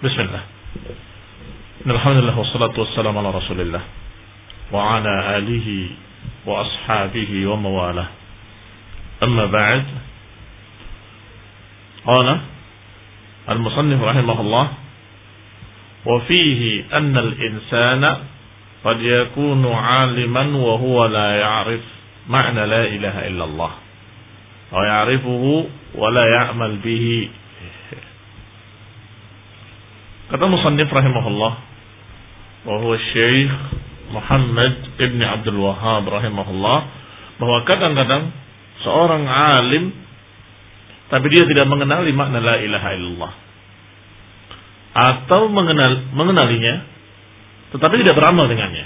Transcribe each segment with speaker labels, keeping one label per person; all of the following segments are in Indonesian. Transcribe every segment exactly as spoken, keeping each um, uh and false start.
Speaker 1: Bismillah. Alhamdulillah wassalatu wassalamu ala Rasulillah wa ala alihi wa ashabihi wa mawalah. Amma ba'd. Qala al-musannif rahimahullah wa fihi anna al-insana qad yakunu 'aliman wa huwa la ya'rif ma'na la ilaha illallah wa ya'rifuhu wa la ya'mal bihi. Kata musannif rahimahullah wa huwa Syekh Muhammad ibn Abdul Wahhab rahimahullah, bahwa kadang-kadang seorang alim tapi dia tidak mengenali makna la ilaha illallah, atau mengenal mengenalinya tetapi tidak beramal dengannya.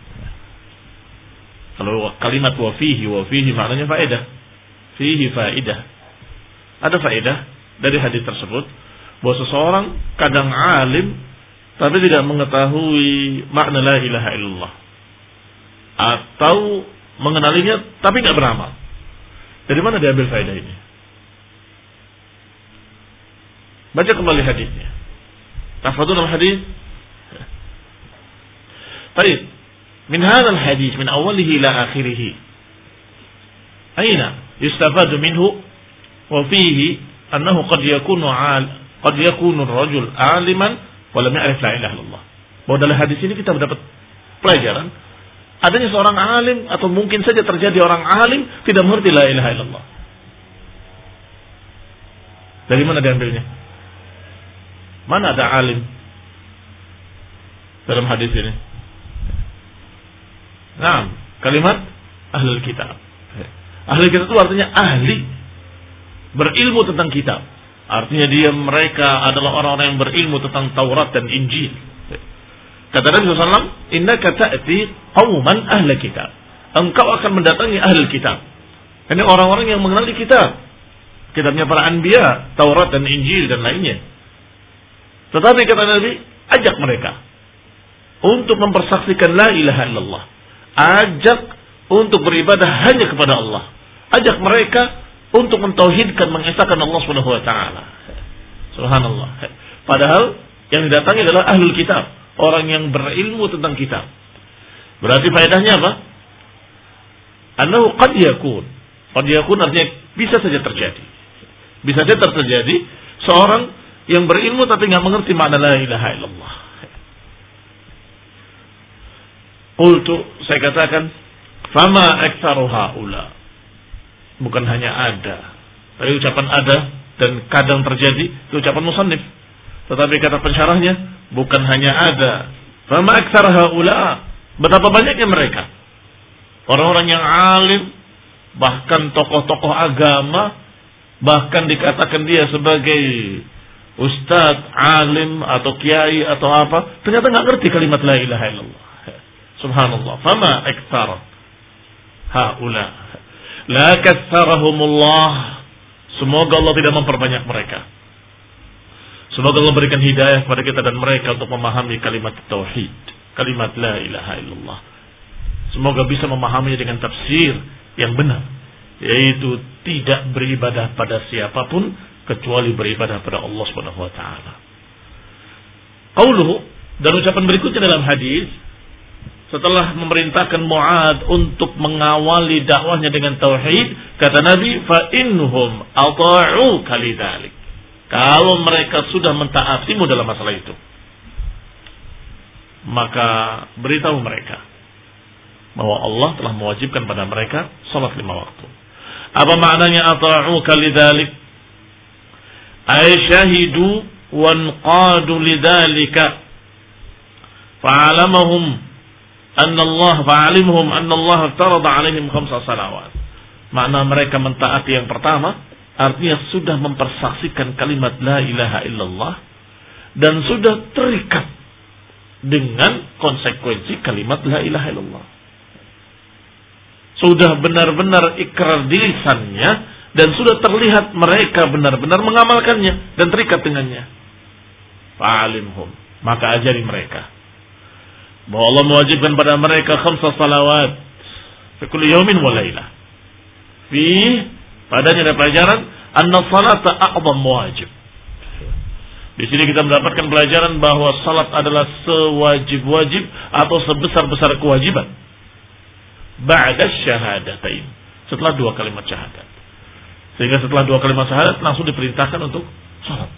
Speaker 1: Kalau kalimat wa fihi, wa fihi maknanya faedah. Fihi faedah. Ada faedah dari hadis tersebut bahwa seseorang kadang alim tapi tidak mengetahui makna la ilaha illallah, atau mengenalinya tapi tidak beramal. Dari mana diambil faedah ini? Baca kembali hadisnya. Tahfadzun al-hadis. Baik. Min hadzal hadis min awwalihi ila akhirih. Aina yustafadu minhu wa fihi annahu qad yakunu 'al qad yakunu ar-rajul 'aliman wa lam ya'rif la ilaha illallah. Bahwa dalam hadis ini kita mendapat pelajaran adanya seorang alim, atau mungkin saja terjadi orang alim tidak mengerti la ilaha illallah. Dari mana diambilnya? Mana ada alim dalam hadis ini? Nah, kalimat ahlul kitab. Ahlul kitab itu artinya ahli berilmu tentang kitab. Artinya dia mereka adalah orang-orang yang berilmu tentang Taurat dan Injil. Kata Nabi shallallahu alaihi wasallam, innaka ta'ti qauman ahli kitab. Engkau akan mendatangi ahli kitab. Ini orang-orang yang mengenali kitab. Kitabnya para anbiya, Taurat dan Injil dan lainnya. Tetapi kata Nabi, ajak mereka untuk mempersaksikan la ilaha illallah. Ajak untuk beribadah hanya kepada Allah. Ajak mereka untuk mentauhidkan, mengesahkan Allah Subhanahu wa taala. Subhanallah. Padahal yang didatangi adalah ahlul kitab, orang yang berilmu tentang kitab. Berarti faedahnya apa? Annahu qad yakun. Qad yakun artinya bisa saja terjadi. Bisa saja terjadi seorang yang berilmu tapi enggak mengerti makna la ilaha illallah. Qultu, saya katakan, fama aktsaru haula. Bukan hanya ada, tapi ucapan ada dan kadang terjadi itu ucapan musannif. Tetapi kata pensyarahnya, bukan hanya ada. Fama aktsar haula, betapa banyaknya mereka. Orang-orang yang alim, bahkan tokoh-tokoh agama, bahkan dikatakan dia sebagai ustadz, alim atau kiai atau apa, ternyata enggak ngerti kalimat la ilaha illallah. Subhanallah. Fama aktsar haula. La katsarahumullah. Semoga Allah tidak memperbanyak mereka. Semoga Allah berikan hidayah kepada kita dan mereka untuk memahami kalimat tauhid, kalimat la ilaha illallah. Semoga bisa memahaminya dengan tafsir yang benar, yaitu tidak beribadah pada siapapun kecuali beribadah pada Allah Subhanahu wa taala. Qauluhu, dan ucapan berikutnya dalam hadis, setelah memerintahkan Mu'ad untuk mengawali dakwahnya dengan tauhid, kata Nabi, fa innahum ata'u kalidzalik. Kalau mereka sudah mentaatimu dalam masalah itu, maka beritahu mereka bahwa Allah telah mewajibkan pada mereka salat lima waktu. Apa maknanya ata'u kalidzalik? Ay syahidu wa anqadu lidzalika fa'alamahum anna Allah fa'alimhum anna Allah farada 'alaihim khamsa salawat. Makna mereka mentaati yang pertama artinya sudah mempersaksikan kalimat la ilaha illallah dan sudah terikat dengan konsekuensi kalimat la ilaha illallah. Sudah benar-benar ikrar di lisannya dan sudah terlihat mereka benar-benar mengamalkannya dan terikat dengannya. Fa'alimhum, maka ajari mereka bahwa Allah mewajibkan pada mereka khamsa salawat fi kulli yaumin wa lailah. Fi padanya ada pelajaran anna salata a'zam wajib. Di sini kita mendapatkan pelajaran bahwa salat adalah sewajib-wajib atau sebesar-besar kewajiban. Ba'da syahadatain. Setelah dua kalimat syahadat. Sehingga setelah dua kalimat syahadat langsung diperintahkan untuk salat.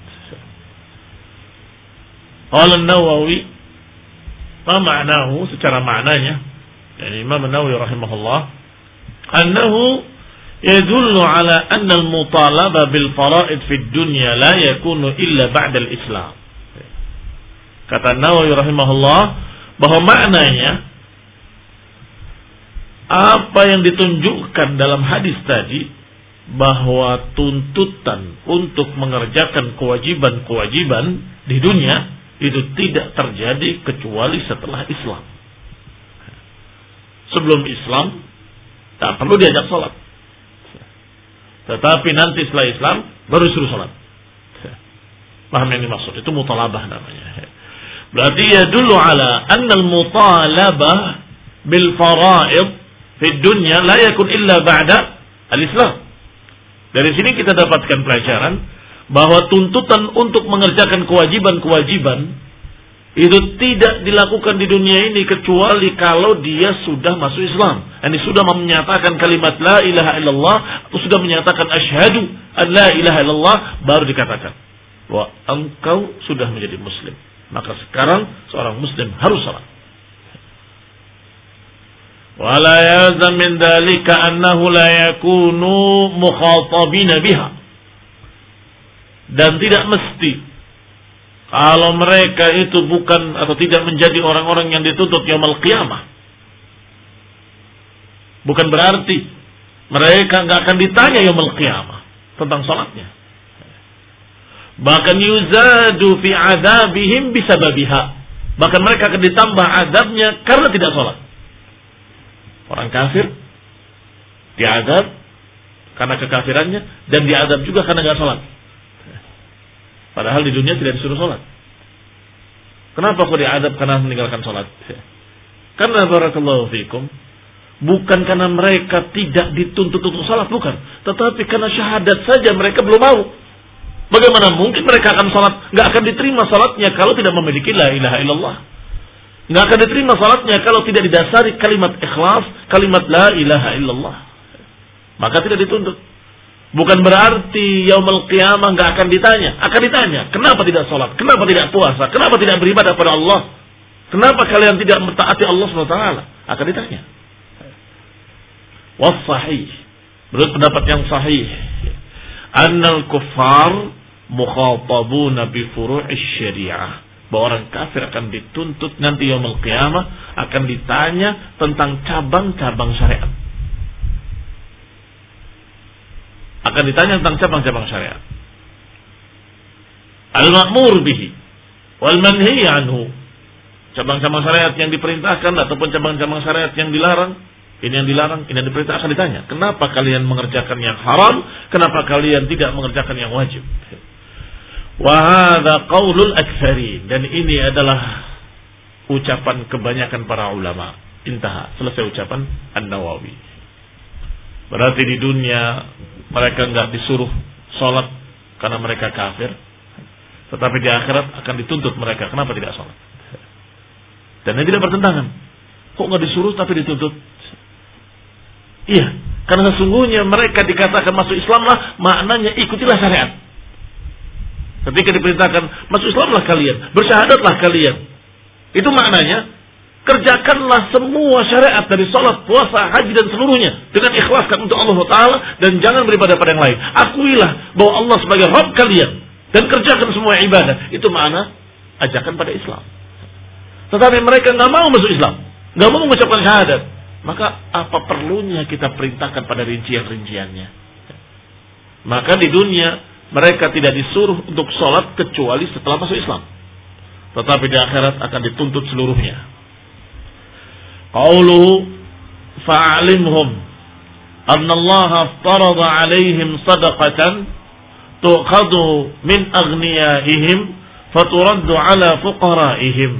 Speaker 1: Qala an-Nawawi, ma ma'nahu, secara maknanya, yani Imam An-Nawawi rahimahullah, annahu yadullu ala anna al-mutalaba bil fara'id fi dunya la yakunu illa ba'da al-Islam. Kata Nawawi rahimahullah bahwa maknanya apa yang ditunjukkan dalam hadis tadi, bahwa tuntutan untuk mengerjakan kewajiban-kewajiban di dunia itu tidak terjadi kecuali setelah Islam. Sebelum Islam tak perlu diajak sholat. Tetapi nanti setelah Islam baru disuruh sholat. Paham yang dimaksud? Itu mutalabah namanya. Berarti ya dulu ala annal mutalabah bil fara'id fi dunya la yakun illa ba'da al-Islam. Dari sini kita dapatkan pelajaran bahwa tuntutan untuk mengerjakan kewajiban-kewajiban itu tidak dilakukan di dunia ini kecuali kalau dia sudah masuk Islam. Ini sudah menyatakan kalimat la ilaha illallah atau sudah menyatakan asyhadu an la ilaha illallah, baru dikatakan bahwa engkau sudah menjadi muslim. Maka sekarang seorang muslim harus salat. Wala yazam min dzalika annahu la yakunu mukhatabina biha. Dan tidak mesti kalau mereka itu bukan atau tidak menjadi orang-orang yang dituntut yaumul qiyamah. Bukan berarti mereka enggak akan ditanya yaumul qiyamah tentang salatnya. Bahkan yuzadu fi adabihim bisababiha. Bahkan mereka akan ditambah adabnya karena tidak salat. Orang kafir diadab karena kekafirannya dan diadab juga karena enggak salat. Padahal di dunia tidak disuruh sholat. Kenapa kok diadab karena meninggalkan sholat? Karena barakallahu fikum, bukan karena mereka tidak dituntut untuk sholat, bukan. Tetapi karena syahadat saja mereka belum mau. Bagaimana mungkin mereka akan sholat? Nggak akan diterima sholatnya kalau tidak memiliki la ilaha illallah. Nggak akan diterima sholatnya kalau tidak didasari kalimat ikhlas, kalimat la ilaha illallah. Maka tidak dituntut. Bukan berarti yaumul qiyamah enggak akan ditanya. Akan ditanya, kenapa tidak sholat? Kenapa tidak puasa? Kenapa tidak beribadah pada Allah? Kenapa kalian tidak mentaati Allah subhanahu wa taala? Akan ditanya. Was sahih, menurut pendapat yang sahih, annal kuffar mukhatabuna bi furu'is syariah. Bahwa orang kafir akan dituntut nanti yaumul qiyamah, akan ditanya tentang cabang-cabang syariat. Akan ditanya tentang cabang-cabang syariat. Al-ma'mur bihi wal manhi anhu. Cabang-cabang syariat yang diperintahkan ataupun cabang-cabang syariat yang dilarang. Ini yang dilarang, ini yang diperintah, akan ditanya. Kenapa kalian mengerjakan yang haram? Kenapa kalian tidak mengerjakan yang wajib? Wa hadza qaulul aktsarin, dan ini adalah ucapan kebanyakan para ulama. Intaha, selesai ucapan An-Nawawi. Berarti di dunia mereka enggak disuruh sholat karena mereka kafir, tetapi di akhirat akan dituntut mereka kenapa tidak sholat. Dan ini tidak bertentangan. Kok enggak disuruh tapi dituntut? Iya, karena sesungguhnya mereka dikatakan masuk Islam lah, maknanya ikutilah syariat. Ketika diperintahkan masuk Islam lah kalian, bersyahadatlah kalian, itu maknanya kerjakanlah semua syariat dari salat, puasa, haji dan seluruhnya dengan ikhlaskan untuk Allah Taala dan jangan beribadah pada yang lain. Akuilah bahwa Allah sebagai Rabb kalian dan kerjakan semua ibadah. Itu makna ajakan pada Islam. Tetapi mereka nggak mau masuk Islam, nggak mau mengucapkan syahadat. Maka apa perlunya kita perintahkan pada rincian-rinciannya? Maka di dunia mereka tidak disuruh untuk salat kecuali setelah masuk Islam. Tetapi di akhirat akan dituntut seluruhnya. Qauluhu fa'alimhum anna Allah farada 'alaihim sadaqatan tu'khadhu min aghniyaihim faturaddu 'ala fuqaraihim.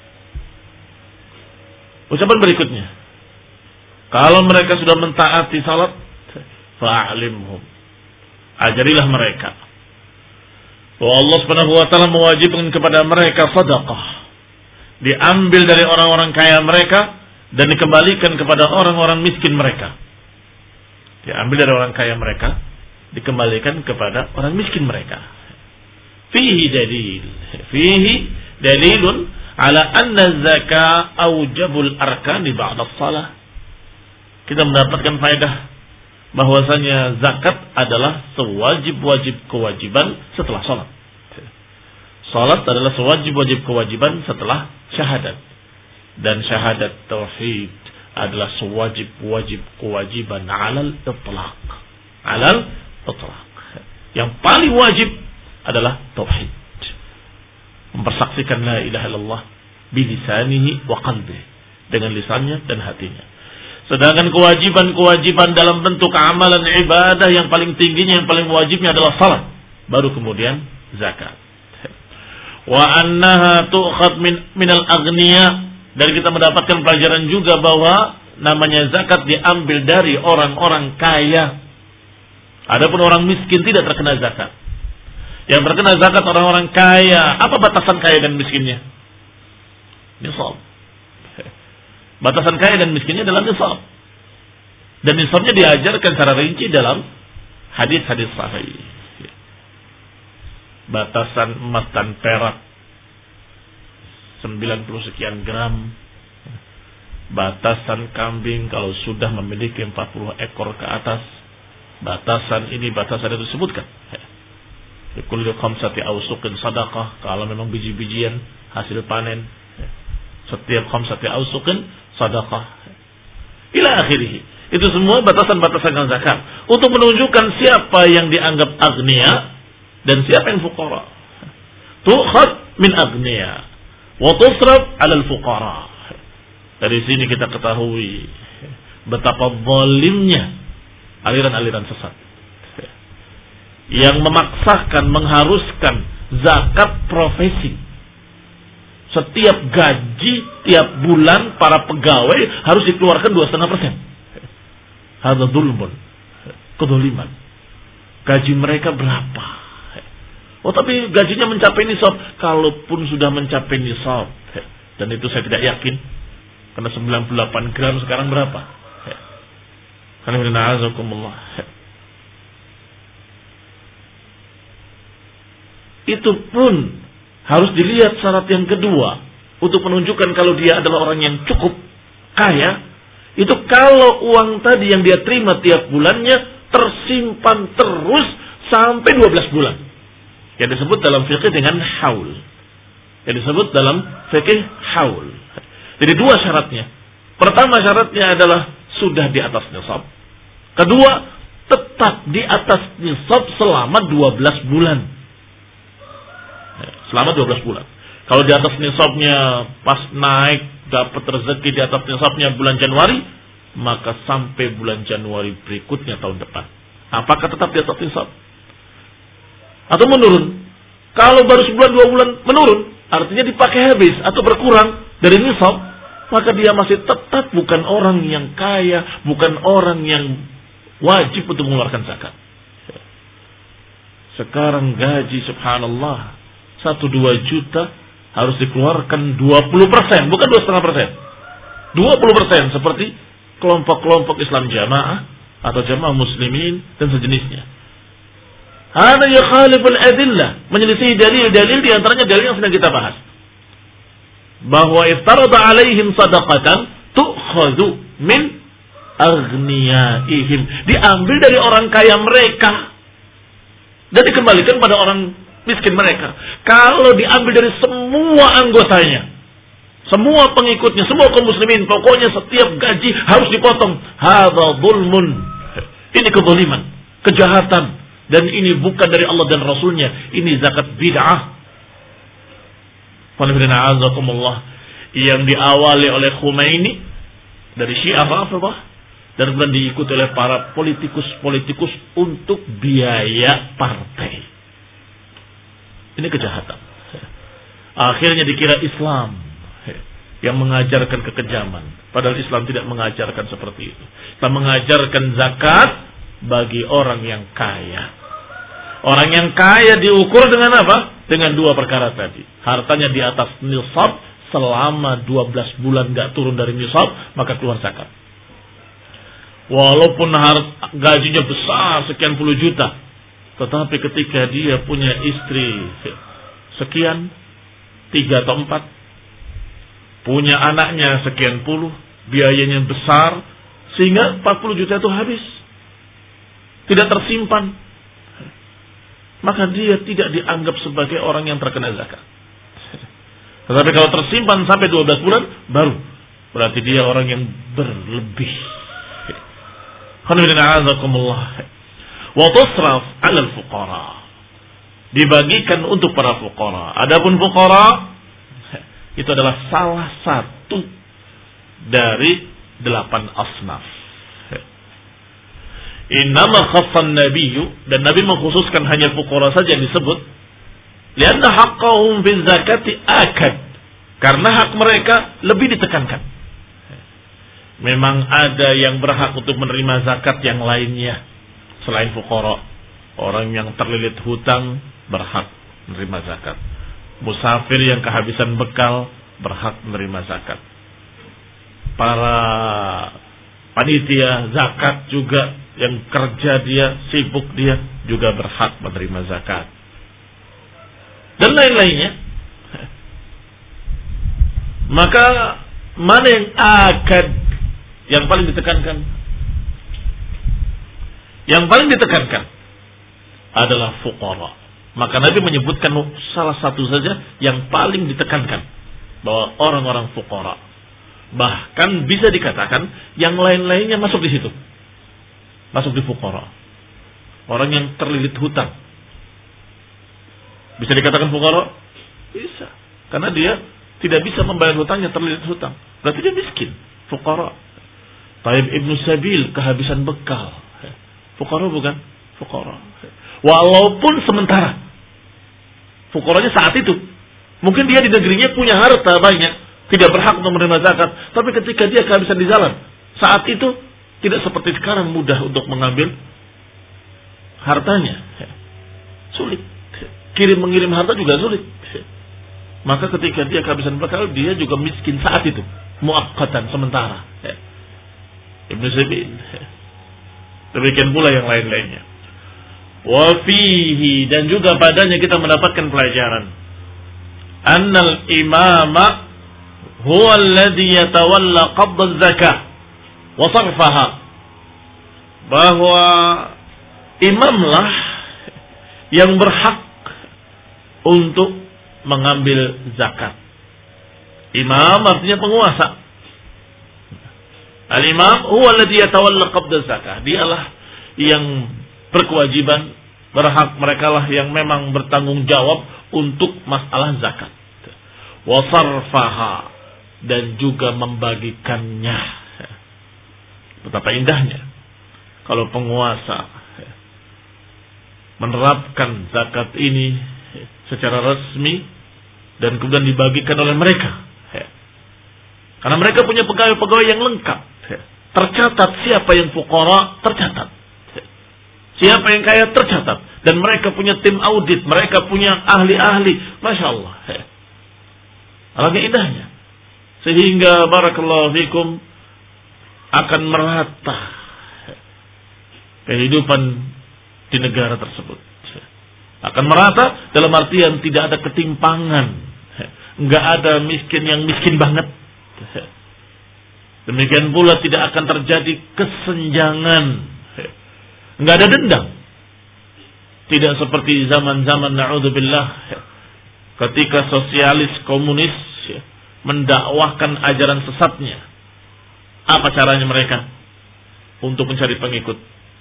Speaker 1: Ucapan berikutnya, kalau mereka sudah mentaati salat, fa'alimhum, ajarilah mereka bahwa Allah Subhanahu wa taala mewajibkan kepada mereka sedekah, diambil dari orang-orang kaya mereka dan dikembalikan kepada orang-orang miskin mereka. Diambil dari orang kaya mereka, dikembalikan kepada orang miskin mereka. Fihi dalil, fihi dalilun ala anna zakah aujabul arkani ba'da shalah. Kita mendapatkan faedah bahwasanya zakat adalah sewajib-wajib kewajiban setelah salat. Salat adalah sewajib-wajib kewajiban setelah syahadat. Dan syahadat tauhid adalah sewajib-wajib kewajiban alal itlaq. Alal itlaq. Yang paling wajib adalah tauhid. Mempersaksikan la ilaha illallah bilisanihi wa qalbihi, dengan lisannya dan hatinya. Sedangkan kewajiban-kewajiban dalam bentuk amalan ibadah yang paling tingginya, yang paling wajibnya adalah salat, baru kemudian zakat. Wa annaha tu'khad min minal aghniya, dan kita mendapatkan pelajaran juga bahwa namanya zakat diambil dari orang-orang kaya. Adapun orang miskin tidak terkena zakat. Yang terkena zakat orang-orang kaya. Apa batasan kaya dan miskinnya? Nisab. Batasan kaya dan miskinnya adalah nisab. Dan nisabnya diajarkan secara rinci dalam hadis-hadis sahih. Batasan emas dan perak sembilan puluh sekian gram. Batasan kambing kalau sudah memiliki empat puluh ekor ke atas. Batasan ini, batasan itu disebutkan. Kulli khamsati awsuqin sadaqah, kalau memang biji-bijian hasil panen. Setiap khamsati awsuqin sadaqah. Ila akhirih. Itu semua batasan-batasan zakat untuk menunjukkan siapa yang dianggap agniya dan siapa yang fuqara. Tu'khad min agniya wa tusraf 'ala al-fuqara. Dari sini kita ketahui betapa zalimnya aliran-aliran sesat yang memaksakan, mengharuskan zakat profesi. Setiap gaji tiap bulan para pegawai harus dikeluarkan dua koma lima persen. Hadza dzulmun, kedzaliman. Gaji mereka berapa? Oh, tapi gajinya mencapai nisab. Kalaupun sudah mencapai nisab, dan itu saya tidak yakin, karena sembilan puluh delapan gram sekarang berapa? Karena a'azakumullah. Itu pun harus dilihat syarat yang kedua untuk menunjukkan kalau dia adalah orang yang cukup kaya. Itu kalau uang tadi yang dia terima tiap bulannya tersimpan terus sampai dua belas bulan. Yang disebut dalam fikih dengan haul. Yang disebut dalam fikih haul. Jadi dua syaratnya. Pertama syaratnya adalah sudah di atas nisab. Kedua, tetap di atas nisab selama dua belas bulan. Selama dua belas bulan. Kalau di atas nisabnya pas naik dapat rezeki di atas nisabnya bulan Januari, maka sampai bulan Januari berikutnya tahun depan. Apakah tetap di atas nisab? Atau menurun? Kalau baru sebulan dua bulan menurun, artinya dipakai habis atau berkurang dari nisab, maka dia masih tetap bukan orang yang kaya, bukan orang yang wajib untuk mengeluarkan zakat. Sekarang gaji subhanallah satu dua juta harus dikeluarkan dua puluh persen, bukan dua setengah persen. dua puluh persen seperti kelompok-kelompok Islam jamaah atau jamaah muslimin dan sejenisnya. Hada yukhaliful adillah, menyelisih dalil-dalil di antaranya dalil yang sedang kita bahas. Bahwa iftarada alaihim sadaqatan tu'khadhu min aghniyaihim, diambil dari orang kaya mereka dan dikembalikan pada orang miskin mereka. Kalau diambil dari semua anggotanya, semua pengikutnya, semua kaum muslimin, pokoknya setiap gaji harus dipotong. Hadza zulmun. Ini kezaliman, kejahatan, dan ini bukan dari Allah dan Rasulnya. Ini zakat bid'ah. Yang diawali oleh Khomeini dari Syiah Rafidhah dan kemudian diikuti oleh para politikus-politikus untuk biaya partai. Ini kejahatan. Akhirnya dikira Islam yang mengajarkan kekejaman. Padahal Islam tidak mengajarkan seperti itu. Islam mengajarkan zakat bagi orang yang kaya. Orang yang kaya diukur dengan apa? Dengan dua perkara tadi. Hartanya di atas nisab selama dua belas bulan gak turun dari nisab, maka keluar zakat. Walaupun hart, gajinya besar sekian puluh juta, tetapi ketika dia punya istri sekian, tiga atau empat, punya anaknya sekian puluh, biayanya besar, sehingga empat puluh juta itu habis. Tidak tersimpan. Maka dia tidak dianggap sebagai orang yang terkena zakat. Tetapi kalau tersimpan sampai dua belas bulan, baru. Berarti dia orang yang berlebih. Wa tusraf 'ala al-fuqara. Dibagikan untuk para fuqara. Adapun fuqara itu adalah salah satu dari delapan asnaf. Innama khassan nabiyyu, dan Nabi mengkhususkan hanya fuqara saja yang disebut. Lianna haqqahum fi zakati akad. Karena hak mereka lebih ditekankan. Memang ada yang berhak untuk menerima zakat yang lainnya selain fuqara. Orang yang terlilit hutang berhak menerima zakat. Musafir yang kehabisan bekal berhak menerima zakat. Para panitia zakat juga yang kerja dia, sibuk dia juga berhak menerima zakat. Dan lain-lainnya. Maka mana yang akad yang paling ditekankan? Yang paling ditekankan adalah fuqara. Maka Nabi menyebutkan salah satu saja yang paling ditekankan, bahwa orang-orang fuqara. Bahkan bisa dikatakan yang lain-lainnya masuk di situ. Masuk di fuqara. Orang yang terlilit hutang. Bisa dikatakan fuqara? Bisa. Karena dia tidak bisa membayar hutangnya, terlilit hutang. Berarti dia miskin. Fuqara. Taib Ibnu Sabil, kehabisan bekal. Fuqara bukan? Fuqara. Walaupun sementara. Fuqaranya saat itu. Mungkin dia di negerinya punya harta banyak. Tidak berhak untuk menerima zakat. Tapi ketika dia kehabisan di jalan. Saat itu tidak seperti sekarang mudah untuk mengambil hartanya. Sulit. Kirim mengirim harta juga sulit. Maka ketika dia kehabisan bekal, dia juga miskin saat itu. Muakkatan, sementara. Ibnu Sabil. Demikian pula yang lain-lainnya. Wa fihi, dan juga padanya kita mendapatkan pelajaran. Annal imama huwa alladhi yatawalla qabda zakah wa sarfaha. Bahwa imamlah yang berhak untuk mengambil zakat. Imam artinya penguasa. Al-imam huwa alladhi yatawalla qabda zakah. Dialah yang berkewajiban, berhak, merekalah yang memang bertanggung jawab untuk masalah zakat. Wa sarfaha, dan juga membagikannya. Betapa indahnya kalau penguasa menerapkan zakat ini secara resmi dan kemudian dibagikan oleh mereka. Karena mereka punya pegawai-pegawai yang lengkap. Tercatat siapa yang fuqara, tercatat. Siapa yang kaya, tercatat. Dan mereka punya tim audit, mereka punya ahli-ahli. Masya Allah. Alangkah indahnya. Sehingga barakallahu fikum akan merata kehidupan di negara tersebut. Akan merata dalam artian tidak ada ketimpangan. Enggak ada miskin yang miskin banget. Demikian pula tidak akan terjadi kesenjangan. Enggak ada dendam. Tidak seperti zaman-zaman na'udzubillah ketika sosialis komunis mendakwahkan ajaran sesatnya. Apa caranya mereka untuk mencari pengikut?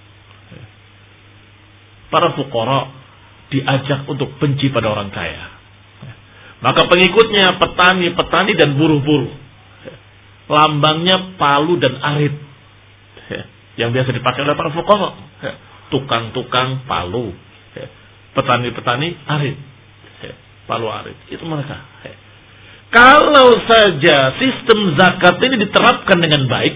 Speaker 1: Para fuqara diajak untuk benci pada orang kaya. Maka pengikutnya petani-petani dan buruh-buruh. Lambangnya palu dan arit. Yang biasa dipakai oleh para fuqara. Tukang-tukang palu. Petani-petani arit. Palu arit. Itu mereka. Kalau saja sistem zakat ini diterapkan dengan baik,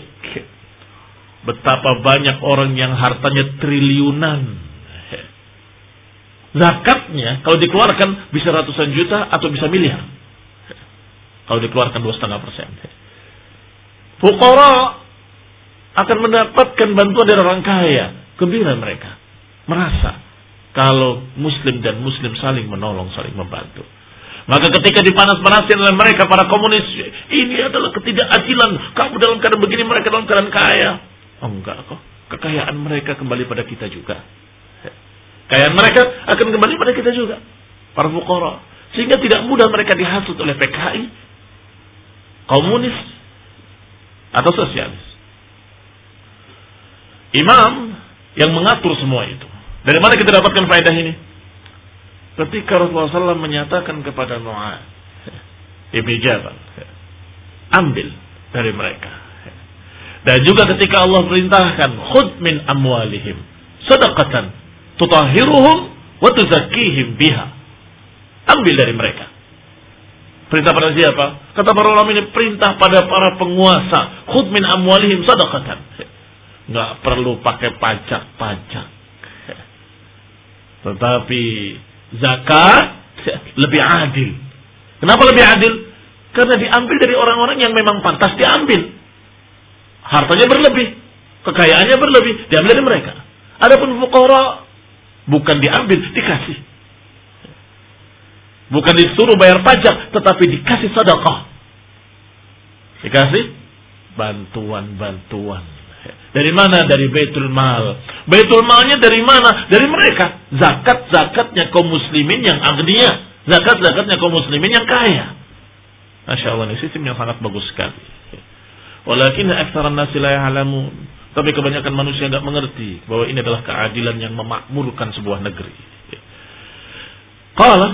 Speaker 1: betapa banyak orang yang hartanya triliunan. zakatnya kalau dikeluarkan bisa ratusan juta atau bisa miliar. Kalau dikeluarkan dua koma lima persen. Fuqara akan mendapatkan bantuan dari orang kaya. Gembira mereka. Merasa kalau muslim dan muslim saling menolong, saling membantu. Maka ketika dipanas-panasin oleh mereka para komunis, ini adalah ketidakadilan. Kamu dalam keadaan begini, mereka dalam keadaan kaya. Oh enggak kok. Kekayaan mereka kembali pada kita juga. Kekayaan mereka akan kembali pada kita juga. Para fuqara. Sehingga tidak mudah mereka dihasut oleh P K I, komunis, atau sosialis. Imam yang mengatur semua itu. Dari mana kita dapatkan faedah ini? Ketika Rasulullah shallallahu alaihi wasallam menyatakan kepada Mu'adz ibn Jabal, ambil dari mereka. Dan juga ketika Allah perintahkan, khudh min amwalihim sadaqatan tutahhiruhum wa tuzakkihim biha. Ambil dari mereka. Perintah pada siapa? Kata para ulama ini perintah pada para penguasa. Khudh min amwalihim sadaqatan. Enggak perlu pakai pajak-pajak. Tetapi zakat lebih adil. Kenapa lebih adil? Karena diambil dari orang-orang yang memang pantas diambil. Hartanya berlebih, kekayaannya berlebih, diambil dari mereka. Adapun fuqara bukan diambil, dikasih. Bukan disuruh bayar pajak, tetapi dikasih sedekah. Dikasih bantuan-bantuan. Dari mana? Dari Baitul Mal. Baitul Malnya dari mana? Dari mereka. Zakat-zakatnya kaum muslimin yang agniya. Zakat-zakatnya kaum muslimin yang kaya. Masya Allah, ini sistem yang sangat bagus sekali. Walakin aktsaran nasi la ya'lamun. Tapi kebanyakan manusia enggak mengerti bahwa ini adalah keadilan yang memakmurkan sebuah negeri. Qala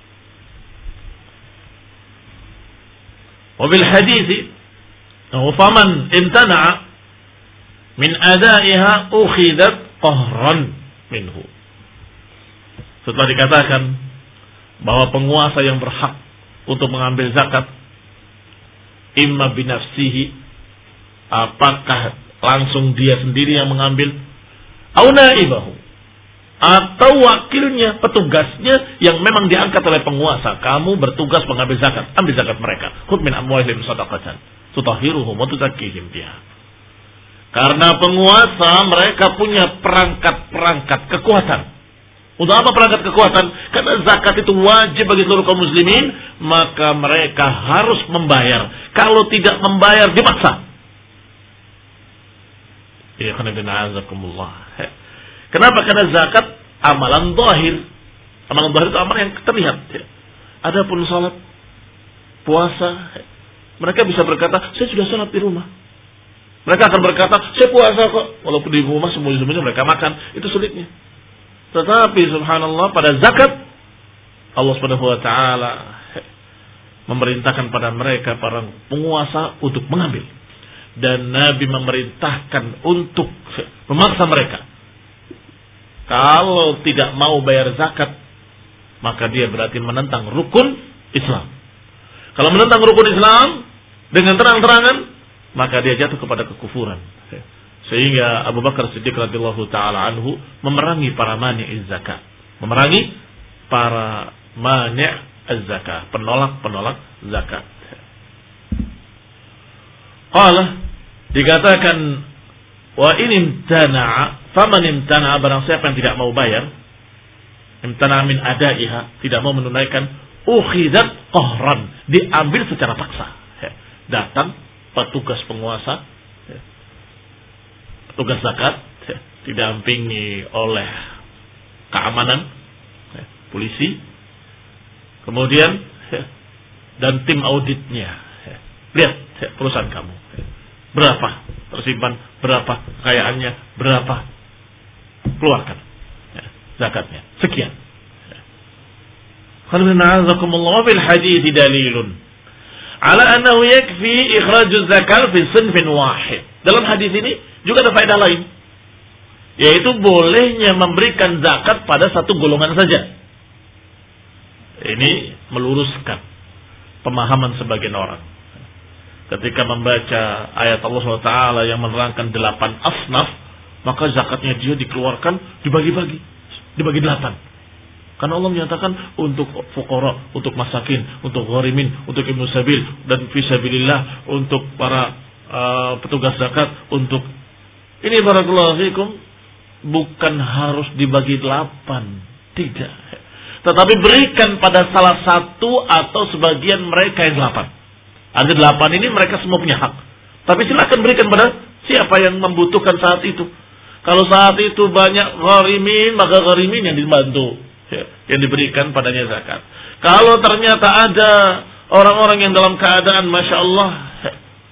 Speaker 1: wa bil hadits wa faman imtana'a min adaiha ukhidat qahran minhu. Setelah dikatakan bahwa penguasa yang berhak untuk mengambil zakat imma binafsihi, apakah langsung dia sendiri yang mengambil, au naibahu, atau wakilnya, petugasnya yang memang diangkat oleh penguasa. Kamu bertugas mengambil zakat, ambil zakat mereka. Khudh min amwalihim shadaqatan tutahhiruhum wa tuzakkihim biha. Karena penguasa mereka punya perangkat-perangkat kekuatan. Untuk apa perangkat kekuatan? Karena zakat itu wajib bagi seluruh kaum muslimin, maka mereka harus membayar. Kalau tidak membayar dipaksa. Ya, kenapa? Karena zakat amalan zahir. Amalan zahir itu amalan yang terlihat. Adapun salat, puasa, mereka bisa berkata, saya sudah salat di rumah. Mereka akan berkata, saya puasa kok. Walaupun di rumah semuanya-semuanya mereka makan. Itu sulitnya. Tetapi subhanallah pada zakat, Allah subhanahu wa ta'ala memerintahkan pada mereka, para penguasa, untuk mengambil. Dan Nabi memerintahkan untuk memaksa mereka. Kalau tidak mau bayar zakat, maka dia berarti menentang rukun Islam. Kalau menentang rukun Islam dengan terang-terangan, maka dia jatuh kepada kekufuran. Sehingga Abu Bakar Siddiq radhiyallahu taala anhu memerangi para mani'iz zakat, memerangi para mani' az-zakat, penolak-penolak zakat. Qala, dikatakan wa in imtana'a, faman imtana'a, barang siapa yang tidak mau bayar, imtana'a min adaiha, tidak mau menunaikan, ukhidat qahran, diambil secara paksa. Datang petugas penguasa, petugas zakat, didampingi oleh keamanan, polisi, kemudian dan tim auditnya. Lihat perusahaan kamu, berapa tersimpan, berapa kekayaannya, berapa, keluarkan zakatnya, sekian. Qul na'azakumullah bil hadits dalilun ala annahu yakfi ikhrajuz zakat fi sinfin wahid. Dalam hadis ini juga ada faedah lain, yaitu bolehnya memberikan zakat pada satu golongan saja. Ini meluruskan pemahaman sebagian orang. Ketika membaca ayat Allah subhanahu wa taala yang menerangkan delapan asnaf, maka zakatnya dia dikeluarkan dibagi-bagi, dibagi delapan. Karena Allah menyatakan untuk fuqara, untuk masakin, untuk gharimin, untuk ibnu sabil dan fisabilillah, untuk para uh, petugas zakat, untuk ini barakallahu fikum, bukan harus dibagi delapan, tidak. Tetapi berikan pada salah satu atau sebagian mereka yang delapan. Ada delapan ini mereka semua punya hak. Tapi silakan berikan pada siapa yang membutuhkan saat itu. Kalau saat itu banyak gharimin, maka gharimin yang dibantu, ya, yang diberikan padanya zakat. Kalau ternyata ada orang-orang yang dalam keadaan Masya Allah ya,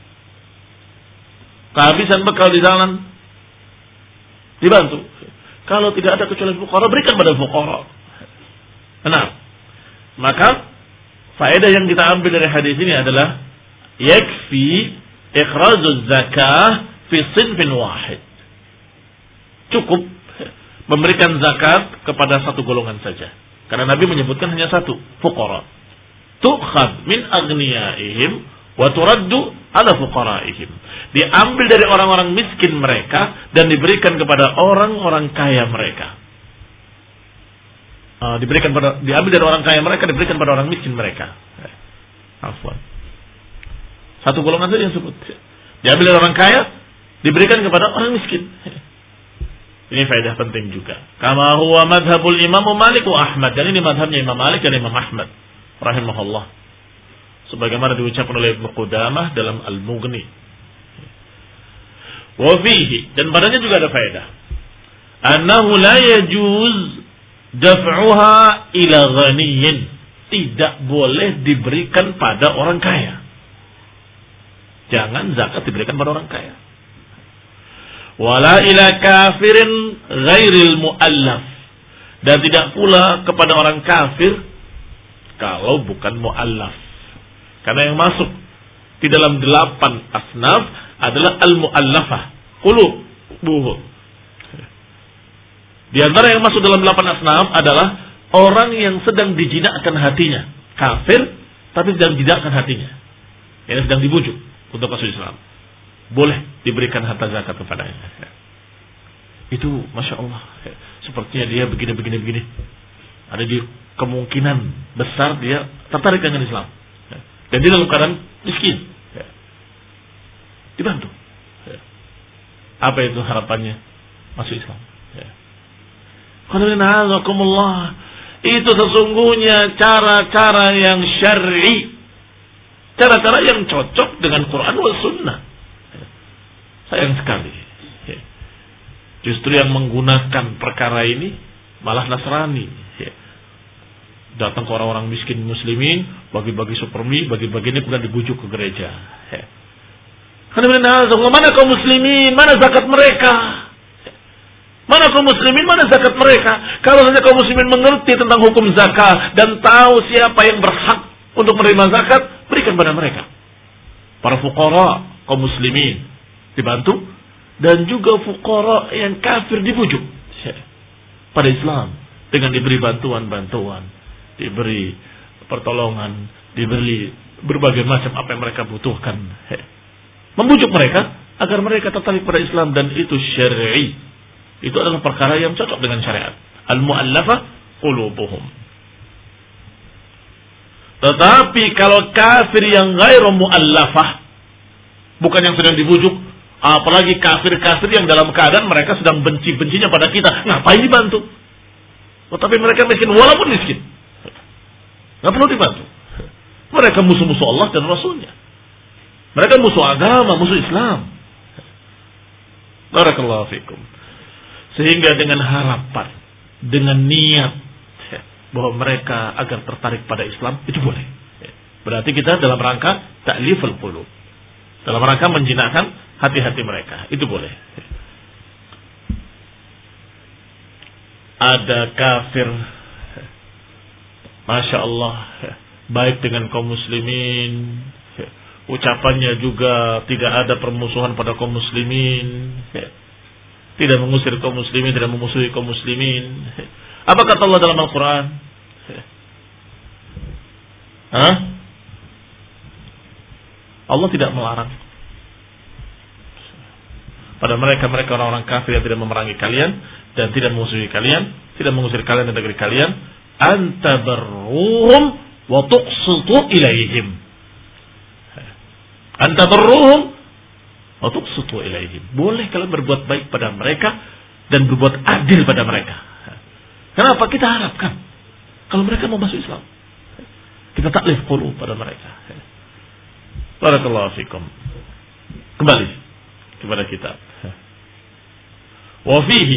Speaker 1: kehabisan bekal di jalan, dibantu. Kalau tidak ada kecuali fuqara, berikan pada fuqara. Nah, maka faedah yang kita ambil dari hadis ini adalah yakfi ikhrajuz zakah fi sinfin wahid. Cukup memberikan zakat kepada satu golongan saja. Karena Nabi menyebutkan hanya satu, fuqara. Tu'khad min aghniyaihim wa turaddu ala fuqaraihim. Diambil dari orang-orang miskin mereka dan diberikan kepada orang-orang kaya mereka. Uh, diberikan pada diambil dari orang kaya mereka, diberikan pada orang miskin mereka. Afwan. Satu golongan saja yang sebut. Diambil dari orang kaya, diberikan kepada orang miskin. Ini faedah penting juga. Kama huwa madhabul Imam Malik wa Ahmad. Dan ini madhabnya Imam Malik dan Imam Ahmad rahimahullah. Sebagaimana diucapkan oleh Ibnu Qudamah dalam Al-Mughni. Wa fihi, dan padanya juga ada faedah. Annahu la yajuz daf'uha ila ghaniyin. Tidak boleh diberikan pada orang kaya. Jangan zakat diberikan pada orang kaya. Wala ila kafirin ghairil mu'allaf. Dan tidak pula kepada orang kafir kalau bukan mu'allaf. Karena yang masuk di dalam delapan asnaf adalah al-mu'allafah, qulubuhum. Di antara yang masuk dalam delapan asnaf adalah orang yang sedang dijinakkan hatinya, kafir tapi sedang dijinakkan hatinya, yang sedang dibujuk untuk masuk Islam. Boleh diberikan harta zakat kepadanya. Itu Masya Allah, sepertinya dia begini-begini begini. Ada di kemungkinan besar dia tertarik dengan Islam. Dan dia dalam keadaan miskin. Dibantu. Apa itu harapannya? Masuk Islam. Itu sesungguhnya cara-cara yang syar'i, cara-cara yang cocok dengan Quran wal Sunnah. Sayang sekali, justru yang menggunakan perkara ini malah Nasrani. Datang ke orang-orang miskin muslimin, bagi-bagi supermi, bagi-bagi ini kemudian dibujuk ke gereja. Mana kaum muslimin, mana zakat mereka? Mana kaum muslimin, mana zakat mereka? Kalau saja kaum muslimin mengerti tentang hukum zakat dan tahu siapa yang berhak untuk menerima zakat, berikan pada mereka. Para fuqara kaum muslimin dibantu, dan juga fuqara yang kafir dibujuk pada Islam dengan diberi bantuan-bantuan, diberi pertolongan, diberi berbagai macam apa yang mereka butuhkan. Membujuk mereka agar mereka tertarik pada Islam, dan itu syar'i. Itu adalah perkara yang cocok dengan syariat. Al-mu'allafah qulubuhum. Tetapi kalau kafir yang ghairu mu'allafah, bukan yang sedang dibujuk, apalagi kafir-kafir yang dalam keadaan mereka sedang benci-bencinya pada kita, ngapain dibantu? Oh, tapi mereka miskin, walaupun miskin, nggak perlu dibantu. Mereka musuh-musuh Allah dan Rasulnya. Mereka musuh agama, musuh Islam. Barakallahu fikum. Sehingga dengan harapan, dengan niat bahwa mereka agar tertarik pada Islam, itu boleh. Berarti kita dalam rangka ta'liful qulub, dalam rangka menjinakkan hati-hati mereka, itu boleh. Ada kafir, Masya Allah, baik dengan kaum muslimin, ucapannya juga tidak ada permusuhan pada kaum muslimin, tidak mengusir kaum muslimin, tidak memusuhi kaum muslimin. Apa kata Allah dalam Al-Quran? Hah? Allah tidak melarang pada mereka-mereka orang-orang kafir yang tidak memerangi kalian dan tidak memusuhi kalian, tidak mengusir kalian dari negeri kalian, anta barruhum wa tuqsitu ilaihim. Anta barruhum wa tuqsitu ilaihim. Boleh kalian berbuat baik pada mereka dan berbuat adil pada mereka. Kenapa? Kita harapkan kalau mereka mau masuk Islam, kita taklif qulub pada mereka. Barakallahu fikum. Kembali kepada kitab. Wa fihi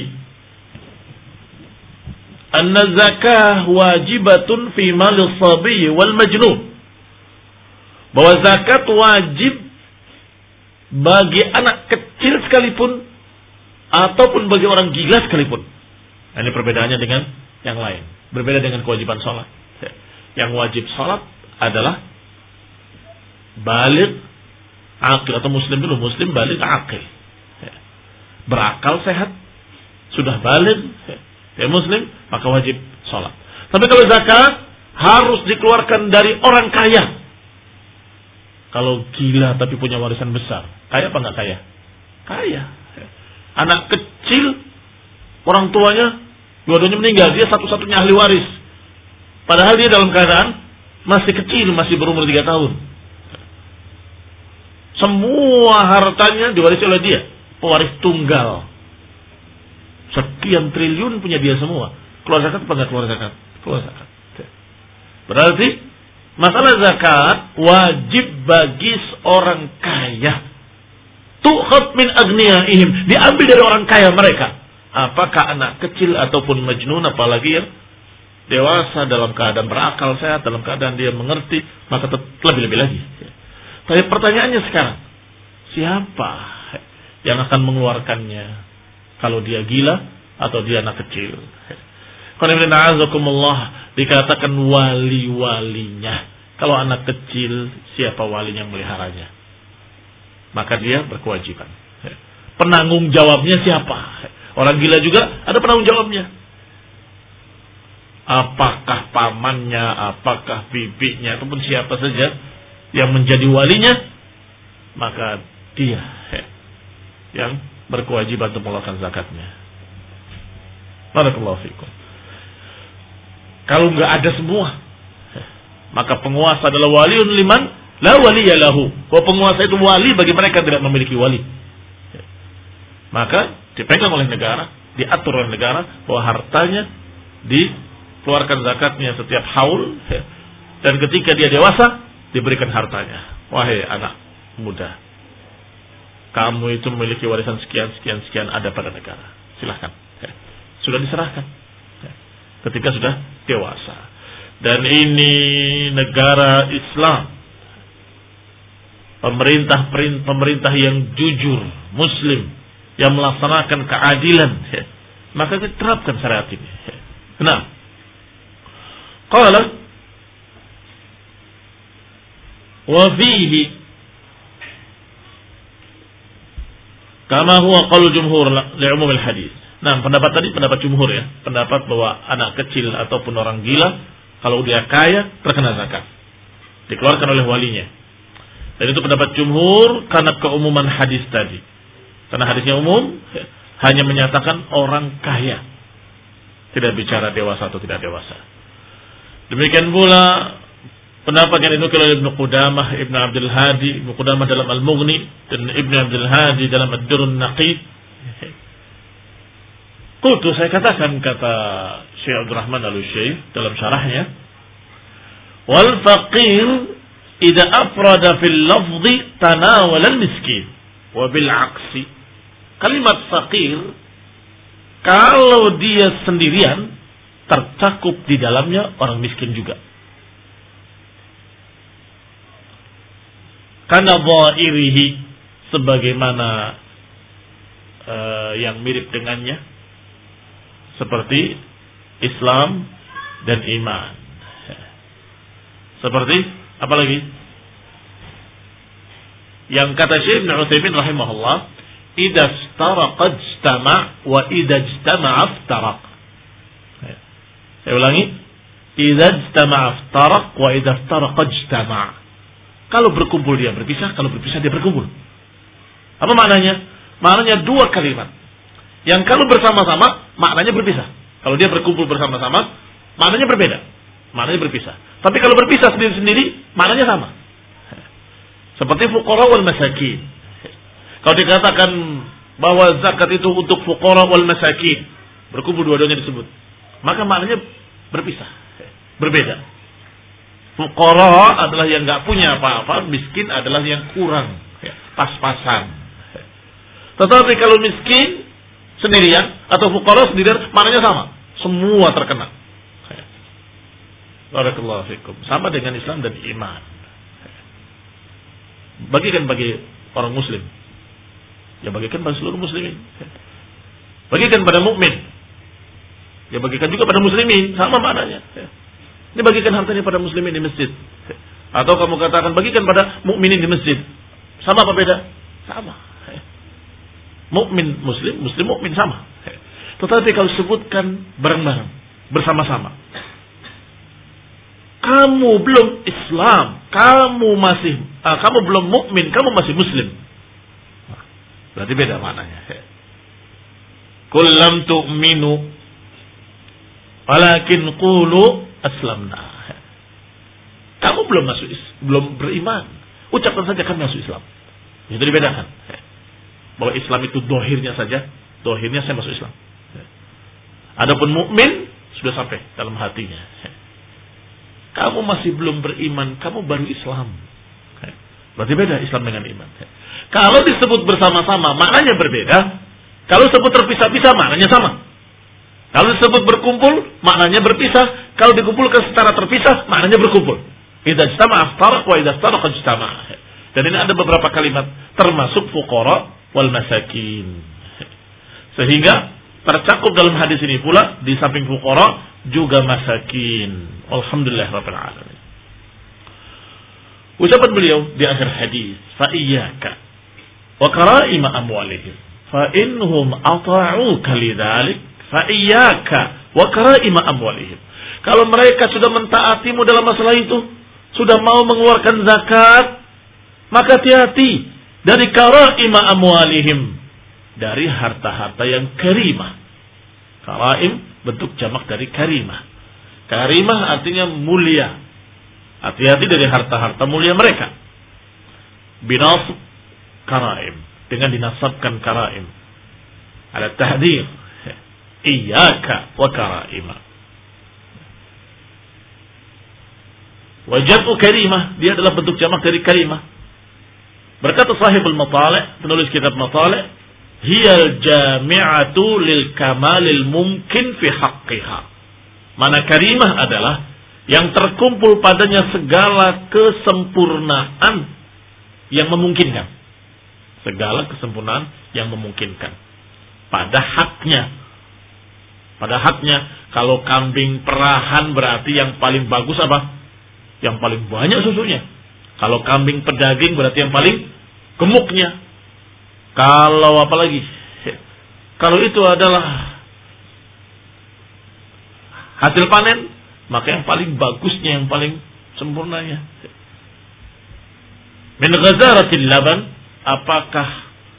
Speaker 1: anna zakah wajibatun fi mal as-sabi wal majnun. Bahwa zakat wajib bagi anak kecil sekalipun ataupun bagi orang gila sekalipun. Ini perbedaannya dengan yang lain. Berbeda dengan kewajiban sholat. Yang wajib sholat adalah baligh aqil atau muslim dulu, muslim baligh aqil. Berakal sehat, sudah baligh, ya muslim, maka wajib sholat. Tapi kalau zakat harus dikeluarkan dari orang kaya. Kalau gila tapi punya warisan besar, kaya apa nggak kaya? Kaya. Anak kecil, orang tuanya dua-duanya meninggal, dia satu-satunya ahli waris. Padahal dia dalam keadaan masih kecil, masih berumur tiga tahun. Semua hartanya diwarisi oleh dia, pewaris tunggal. Sekian triliun punya dia semua. Keluar zakat apa nggak keluar zakat? Keluar zakat. Berarti masalah zakat wajib bagi seorang kaya. Tu'khad min agniyaihim, diambil dari orang kaya mereka. Apakah anak kecil ataupun majnun, apalagi yang dewasa dalam keadaan berakal sehat, dalam keadaan dia mengerti, maka lebih-lebih lagi. Tapi pertanyaannya sekarang, siapa yang akan mengeluarkannya? Kalau dia gila atau dia anak kecil? Dikatakan wali-walinya. Kalau anak kecil, siapa wali yang meliharanya? Maka dia berkewajiban. Penanggung jawabnya siapa? Orang gila juga ada penanggung jawabnya. Apakah pamannya, apakah bibinya, ataupun siapa saja yang menjadi walinya, maka dia yang berkewajiban untuk mengeluarkan zakatnya. Barakallahu fikum. Kalau nggak ada semua, maka penguasa adalah waliun liman la waliya lahu. Bahwa penguasa itu wali bagi mereka yang tidak memiliki wali. Maka dipegang oleh negara, diatur oleh negara bahwa hartanya dikeluarkan zakatnya setiap haul, dan ketika dia dewasa diberikan hartanya. Wahai anak muda, kamu itu memiliki warisan sekian sekian sekian ada pada negara. Silahkan. Sudah diserahkan ketika sudah dewasa. Dan ini negara Islam, pemerintah pemerintah yang jujur, muslim, yang melaksanakan keadilan, maka kita terapkan syariat ini. Nah, qala wa fihi kama huwa qaul jumhur li umum al hadis. Nah, pendapat tadi pendapat jumhur ya, pendapat bahwa anak kecil ataupun orang gila kalau dia kaya terkena zakat, dikeluarkan oleh walinya. Dan itu pendapat jumhur karena keumuman hadis tadi. Karena hadisnya umum, hanya menyatakan orang kaya, tidak bicara dewasa atau tidak dewasa. Demikian pula pendapat yang dinukil oleh Ibnu Qudamah, Ibnu Abdul Hadi, Ibnu Qudamah dalam Al-Mughni dan Ibnu Abdul Hadi dalam Ad-Durrun Naqid. Qultu, saya katakan, kata Syekh Abdul Rahman Al-Utsyaif dalam syarahnya, wal faqir idza afrada fil lafzi tanawala al-miskin wa bil aksi. Kalimat fakir kalau dia sendirian tercakup di dalamnya orang miskin juga. Karena dhairihi, sebagaimana uh, yang mirip dengannya, seperti Islam dan iman. Seperti apa lagi? Yang kata Syekh Ibnu Utsaimin rahimahullah, idza istaraqa ijtama' wa idza ijtama'a iftaraq. Saya ulangi, idza ijtama'a iftaraq wa idza iftaraqa ijtama'. Kalau berkumpul dia berpisah, kalau berpisah dia berkumpul. Apa maknanya? Maknanya dua kalimat. Yang kalau bersama-sama maknanya berpisah. Kalau dia berkumpul bersama-sama, maknanya berbeda. Maknanya berpisah. Tapi kalau berpisah sendiri-sendiri, maknanya sama. Seperti fuqara wal masakin. Kalau dikatakan bahwa zakat itu untuk fuqara wal masakin, berkumpul dua-duanya disebut, maka maknanya berpisah, berbeda. Fuqara adalah yang nggak punya apa-apa, miskin adalah yang kurang, pas-pasan. Tetapi kalau miskin sendirian atau fuqara sendirian, maknanya sama, semua terkena. Barakallahu fikum. Sama dengan Islam dan iman. Bagikan bagi orang muslim, ya bagikan pada seluruh muslimin. Bagikan pada mukmin, ya bagikan juga pada muslimin, sama maknanya. Ini bagikan hartanya pada muslimin di masjid. Atau kamu katakan bagikan pada mukminin di masjid. Sama apa beda? Sama. Mukmin muslim, muslim mukmin sama. Tetapi kalau sebutkan bareng-bareng, bersama-sama. Kamu belum Islam, kamu masih, uh, kamu belum mukmin, kamu masih muslim. Berarti beda maknanya. Qul lam tu'minu walakin qulu aslamna. Kamu belum masuk, belum beriman. Ucapkan saja kami masuk Islam. Itu dibedakan. Bahwa Islam itu dohirnya saja, dohirnya saya masuk Islam. Adapun mukmin sudah sampai dalam hatinya. Kamu masih belum beriman, kamu baru Islam. Berarti beda Islam dengan iman. Kalau disebut bersama-sama, maknanya berbeda. Kalau disebut terpisah-pisah, maknanya sama. Kalau disebut berkumpul, maknanya berpisah. Kalau dikumpulkan secara terpisah, maknanya berkumpul. Idza ijtama'a iftaraq wa idza iftaraq ijtama'a. Dan ini ada beberapa kalimat termasuk fuqara wal masakin. Sehingga tercakup dalam hadis ini pula di samping fuqara juga masakin. Alhamdulillah rabbil alamin. Ucapan beliau di akhir hadis, fa iyyaka wa kara'ima amwalihim fa innahum ata'uka lidzalik fa iyyaka wa kara'ima amwalihim. Kalau mereka sudah mentaatimu dalam masalah itu, sudah mau mengeluarkan zakat, maka hati-hati dari kara'ima amwalihim, dari harta-harta yang karimah. Karaim bentuk jamak dari karimah. Karimah artinya mulia. Hati-hati dari harta-harta mulia mereka. Binasb karaim, dengan dinasabkan karaim. Ada tahdir. Iyyaka wa karaima. Wajatu karimah, dia adalah bentuk jamak dari karimah. Berkata sahibul matali', penulis kitab matali', hiyal jami'atu lil kamalil mumkin fi haqqiha. Mana karimah adalah yang terkumpul padanya segala kesempurnaan yang memungkinkan. Segala kesempurnaan yang memungkinkan. Pada haknya. Pada haknya, kalau kambing perahan berarti yang paling bagus apa? Yang paling banyak susunya. Kalau kambing pedaging berarti yang paling gemuknya. Kalau apa lagi? Kalau itu adalah hasil panen, maka yang paling bagusnya, yang paling sempurnanya. Min ghazaratil laban, apakah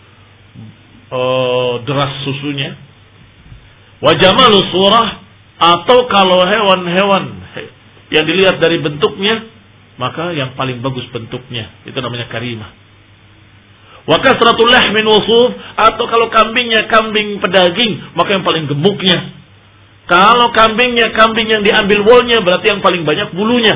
Speaker 1: oh, deras susunya? Wa jamalu surah, atau kalau hewan-hewan yang dilihat dari bentuknya, maka yang paling bagus bentuknya, itu namanya karimah. Wa kasratul lahmin wasuf, atau kalau kambingnya kambing pedaging, maka yang paling gemuknya. Kalau kambingnya kambing yang diambil wolnya, berarti yang paling banyak bulunya.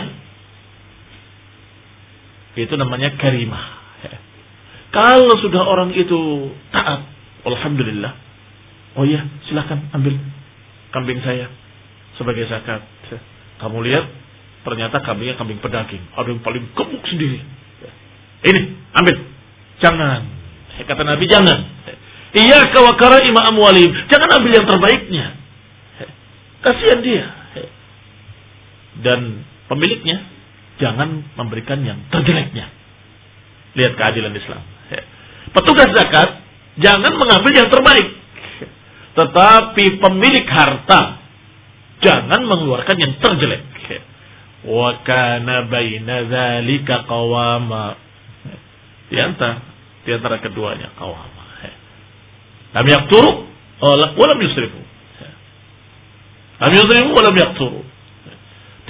Speaker 1: Itu namanya karimah. Kalau sudah orang itu taat, alhamdulillah. Oh iya, silakan ambil kambing saya sebagai zakat. Kamu lihat, ternyata kambingnya kambing pedaging. Ada yang paling gemuk sendiri. Ini, ambil. Jangan. Kata Nabi, jangan. Iyyaka wa kara'ima amwalihim. Jangan ambil yang terbaiknya. Kasihan dia. Dan pemiliknya jangan memberikan yang terjeleknya. Lihat keadilan Islam. Petugas zakat jangan mengambil yang terbaik. Tetapi pemilik harta jangan mengeluarkan yang terjelek. Wa kana baina dzalika qawama. Di antara di antara keduanya qawama. Lam yaqturu wa lam yusrifu. Lam yusrifu wa lam yaqturu.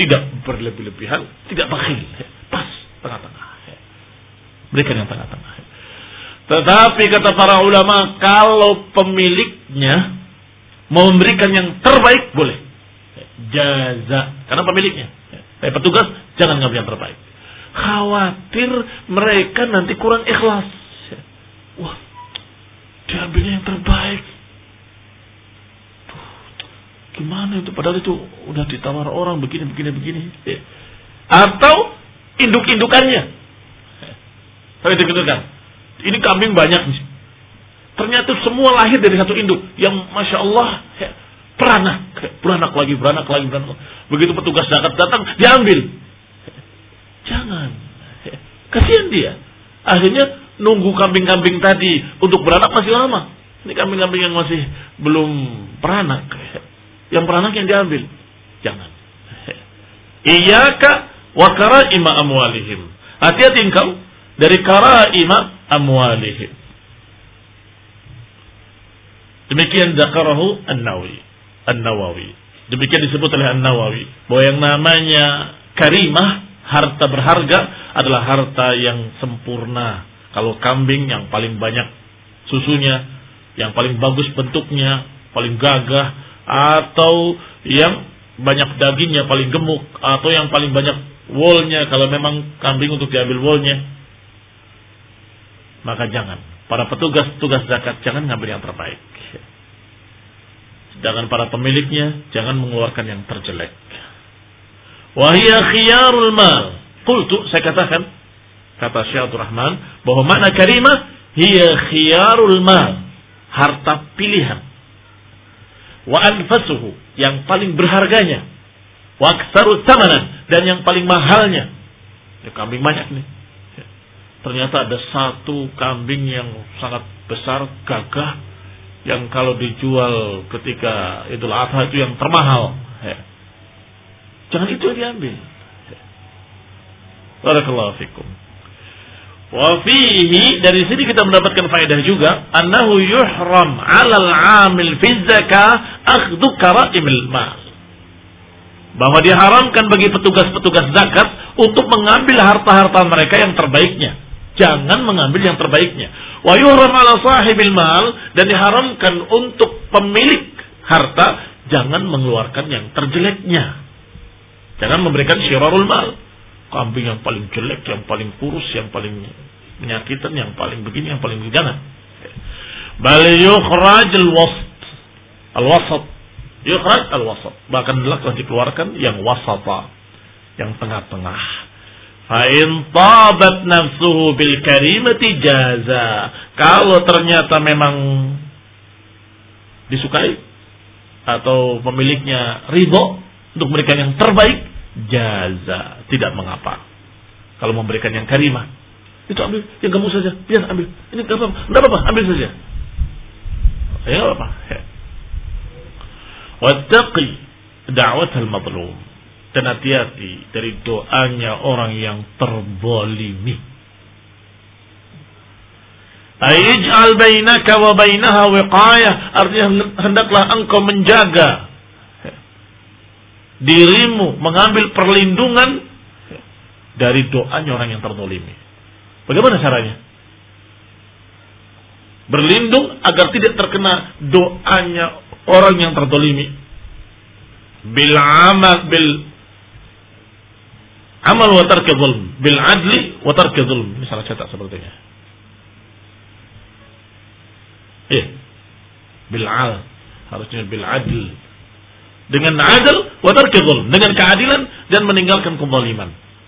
Speaker 1: tidak berlebih-lebihan, tidak bakhil, pas tengah-tengah. Berikan yang tengah-tengah. Tetapi kata para ulama, kalau pemiliknya mau memberikan yang terbaik, boleh. Jaza, karena pemiliknya. Tapi petugas jangan ngambil yang terbaik. Khawatir mereka nanti kurang ikhlas. Wah, diambilnya yang terbaik. Tuh, gimana itu? Padahal itu udah ditawar orang begini, begini, begini. Atau induk-indukannya. Saya induk-indukan. Ini kambing banyak nih. Ternyata semua lahir dari satu induk yang masya Allah beranak, beranak lagi, beranak lagi, beranak. Begitu petugas zakat datang, diambil. Jangan, kasihan dia. Akhirnya nunggu kambing-kambing tadi untuk beranak masih lama. Ini kambing-kambing yang masih belum beranak, yang beranak yang diambil. Jangan. Iyyaka wa karaima amwalihim. Hati-hati engkau dari karaima amwalihim. Demikian dzakarahu An-Nawawi. An-Nawawi. Demikian disebut oleh An-Nawawi bahwa yang namanya karimah, harta berharga, adalah harta yang sempurna. Kalau kambing yang paling banyak susunya, yang paling bagus bentuknya, paling gagah, atau yang banyak dagingnya, paling gemuk, atau yang paling banyak woolnya, kalau memang kambing untuk diambil woolnya, maka jangan. Para petugas-petugas zakat jangan ngambil yang terbaik. Sedangkan para pemiliknya jangan mengeluarkan yang terjelek. Wahia khiyarul mal. Qultu, saya katakan, kata Syekh Abdul Rahman, bahwa makna karimah hiya khiyarul mal, harta pilihan. Wa anfasuhu, yang paling berharganya. Wa aktsaru tsamanan, dan yang paling mahalnya. Ya, kambing banyak nih. Ternyata ada satu kambing yang sangat besar, gagah, yang kalau dijual ketika Idul Adha itu yang termahal. Ya. Jangan itu yang diambil. Ya. Barakallahu fikum. Wa fihi, dari sini kita mendapatkan faedah juga, annahu yuhram 'alal 'amil fi zakah akhdhu kara'imil mal. Bahwa diharamkan bagi petugas-petugas zakat untuk mengambil harta-harta mereka yang terbaiknya. Jangan mengambil yang terbaiknya. Wa yuhram 'ala sahibil mal, dan diharamkan untuk pemilik harta jangan mengeluarkan yang terjeleknya. Jangan memberikan syirarul mal. Kambing yang paling jelek, yang paling kurus, yang paling menyakitkan, yang paling begini, yang paling jangan. Bal yukhraj al-wasat. Al-wasat. Yukhraj al-wasat. Bahkan telah dikeluarkan yang wasata, yang tengah-tengah. Fa'in tabat nafsuhu bil karimati jaza. Kalau ternyata memang disukai atau pemiliknya ridho untuk memberikan yang terbaik, jaza, tidak mengapa. Kalau memberikan yang karimah, itu ambil, yang kamu saja, biar ambil. Ini enggak apa-apa, enggak apa-apa, ambil saja. Ya enggak apa-apa. Wattaqi da'wat al-madlum. Dan hati-hati dari doanya orang yang terzalimi. Ayij'al bainaka wa bainaha wiqayah, artinya hendaklah engkau menjaga dirimu, mengambil perlindungan dari doanya orang yang terzalimi. Bagaimana caranya? Berlindung agar tidak terkena doanya orang yang terzalimi. Bil amal bil amal wa tarki zulm, bil adli wa tarki zulm. Ini salah cetak sepertinya. Eh, bil al, harusnya bil adl. Dengan adil wa tarki zulm, dengan keadilan dan meninggalkan kezaliman.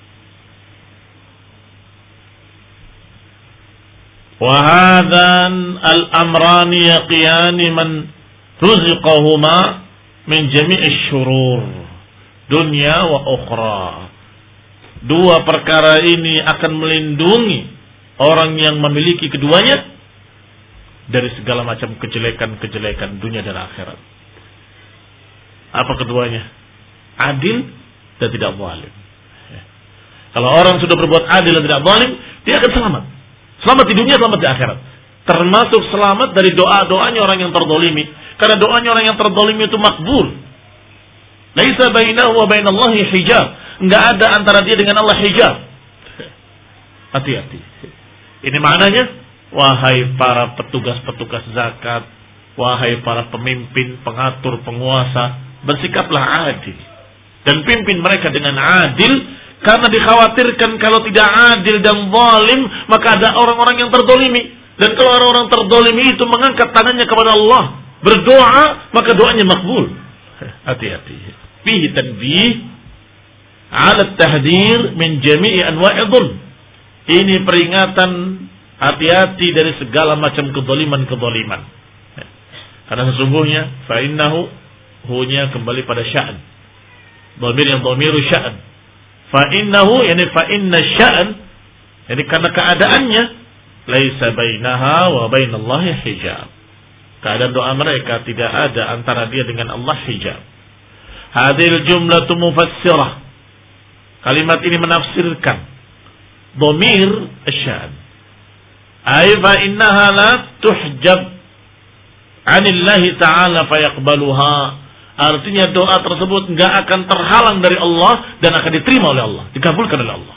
Speaker 1: Wa hadan al-amrani yaqiyani man ruziqahuma min jami'isy syurur dunya wa ukhra. Dua perkara ini akan melindungi orang yang memiliki keduanya dari segala macam kejelekan-kejelekan dunia dan akhirat. Apa keduanya? Adil dan tidak zalim. Kalau orang sudah berbuat adil dan tidak zalim, dia akan selamat. Selamat di dunia, selamat di akhirat. Termasuk selamat dari doa-doanya orang yang terzalimi. Karena doanya orang yang terzalimi itu makbul. Laisa bainahu wa bainallahi hijab. Enggak ada antara dia dengan Allah hijab. Hati-hati. Ini maknanya, wahai para petugas-petugas zakat, wahai para pemimpin, pengatur, penguasa, bersikaplah adil dan pimpin mereka dengan adil, karena dikhawatirkan kalau tidak adil dan zalim, maka ada orang-orang yang terdolimi. Dan kalau orang-orang terdolimi itu mengangkat tangannya kepada Allah, berdoa, maka doanya makbul. Hati-hati. Fihi tanbih ala tahdir min jami'i anwa'i dhulm. Ini peringatan, hati-hati dari segala macam kedoliman-kedoliman. Karena sesungguhnya fa innahu hunya kembali pada sya'an. Dhamir yang dhamiru sya'an. Fa innahu yani fa inna sya'an, yani karena keadaannya laisa bainaha wa bainallahi hijab. Keadaan doa mereka tidak ada antara dia dengan Allah hijab. Hadhil jumlatu mufassirah. Kalimat ini menafsirkan dhamir asy-sya'an. Ay fa innaha la tuhjab 'anillahi ta'ala fayaqbaluha. Artinya doa tersebut enggak akan terhalang dari Allah dan akan diterima oleh Allah, dikabulkan oleh Allah.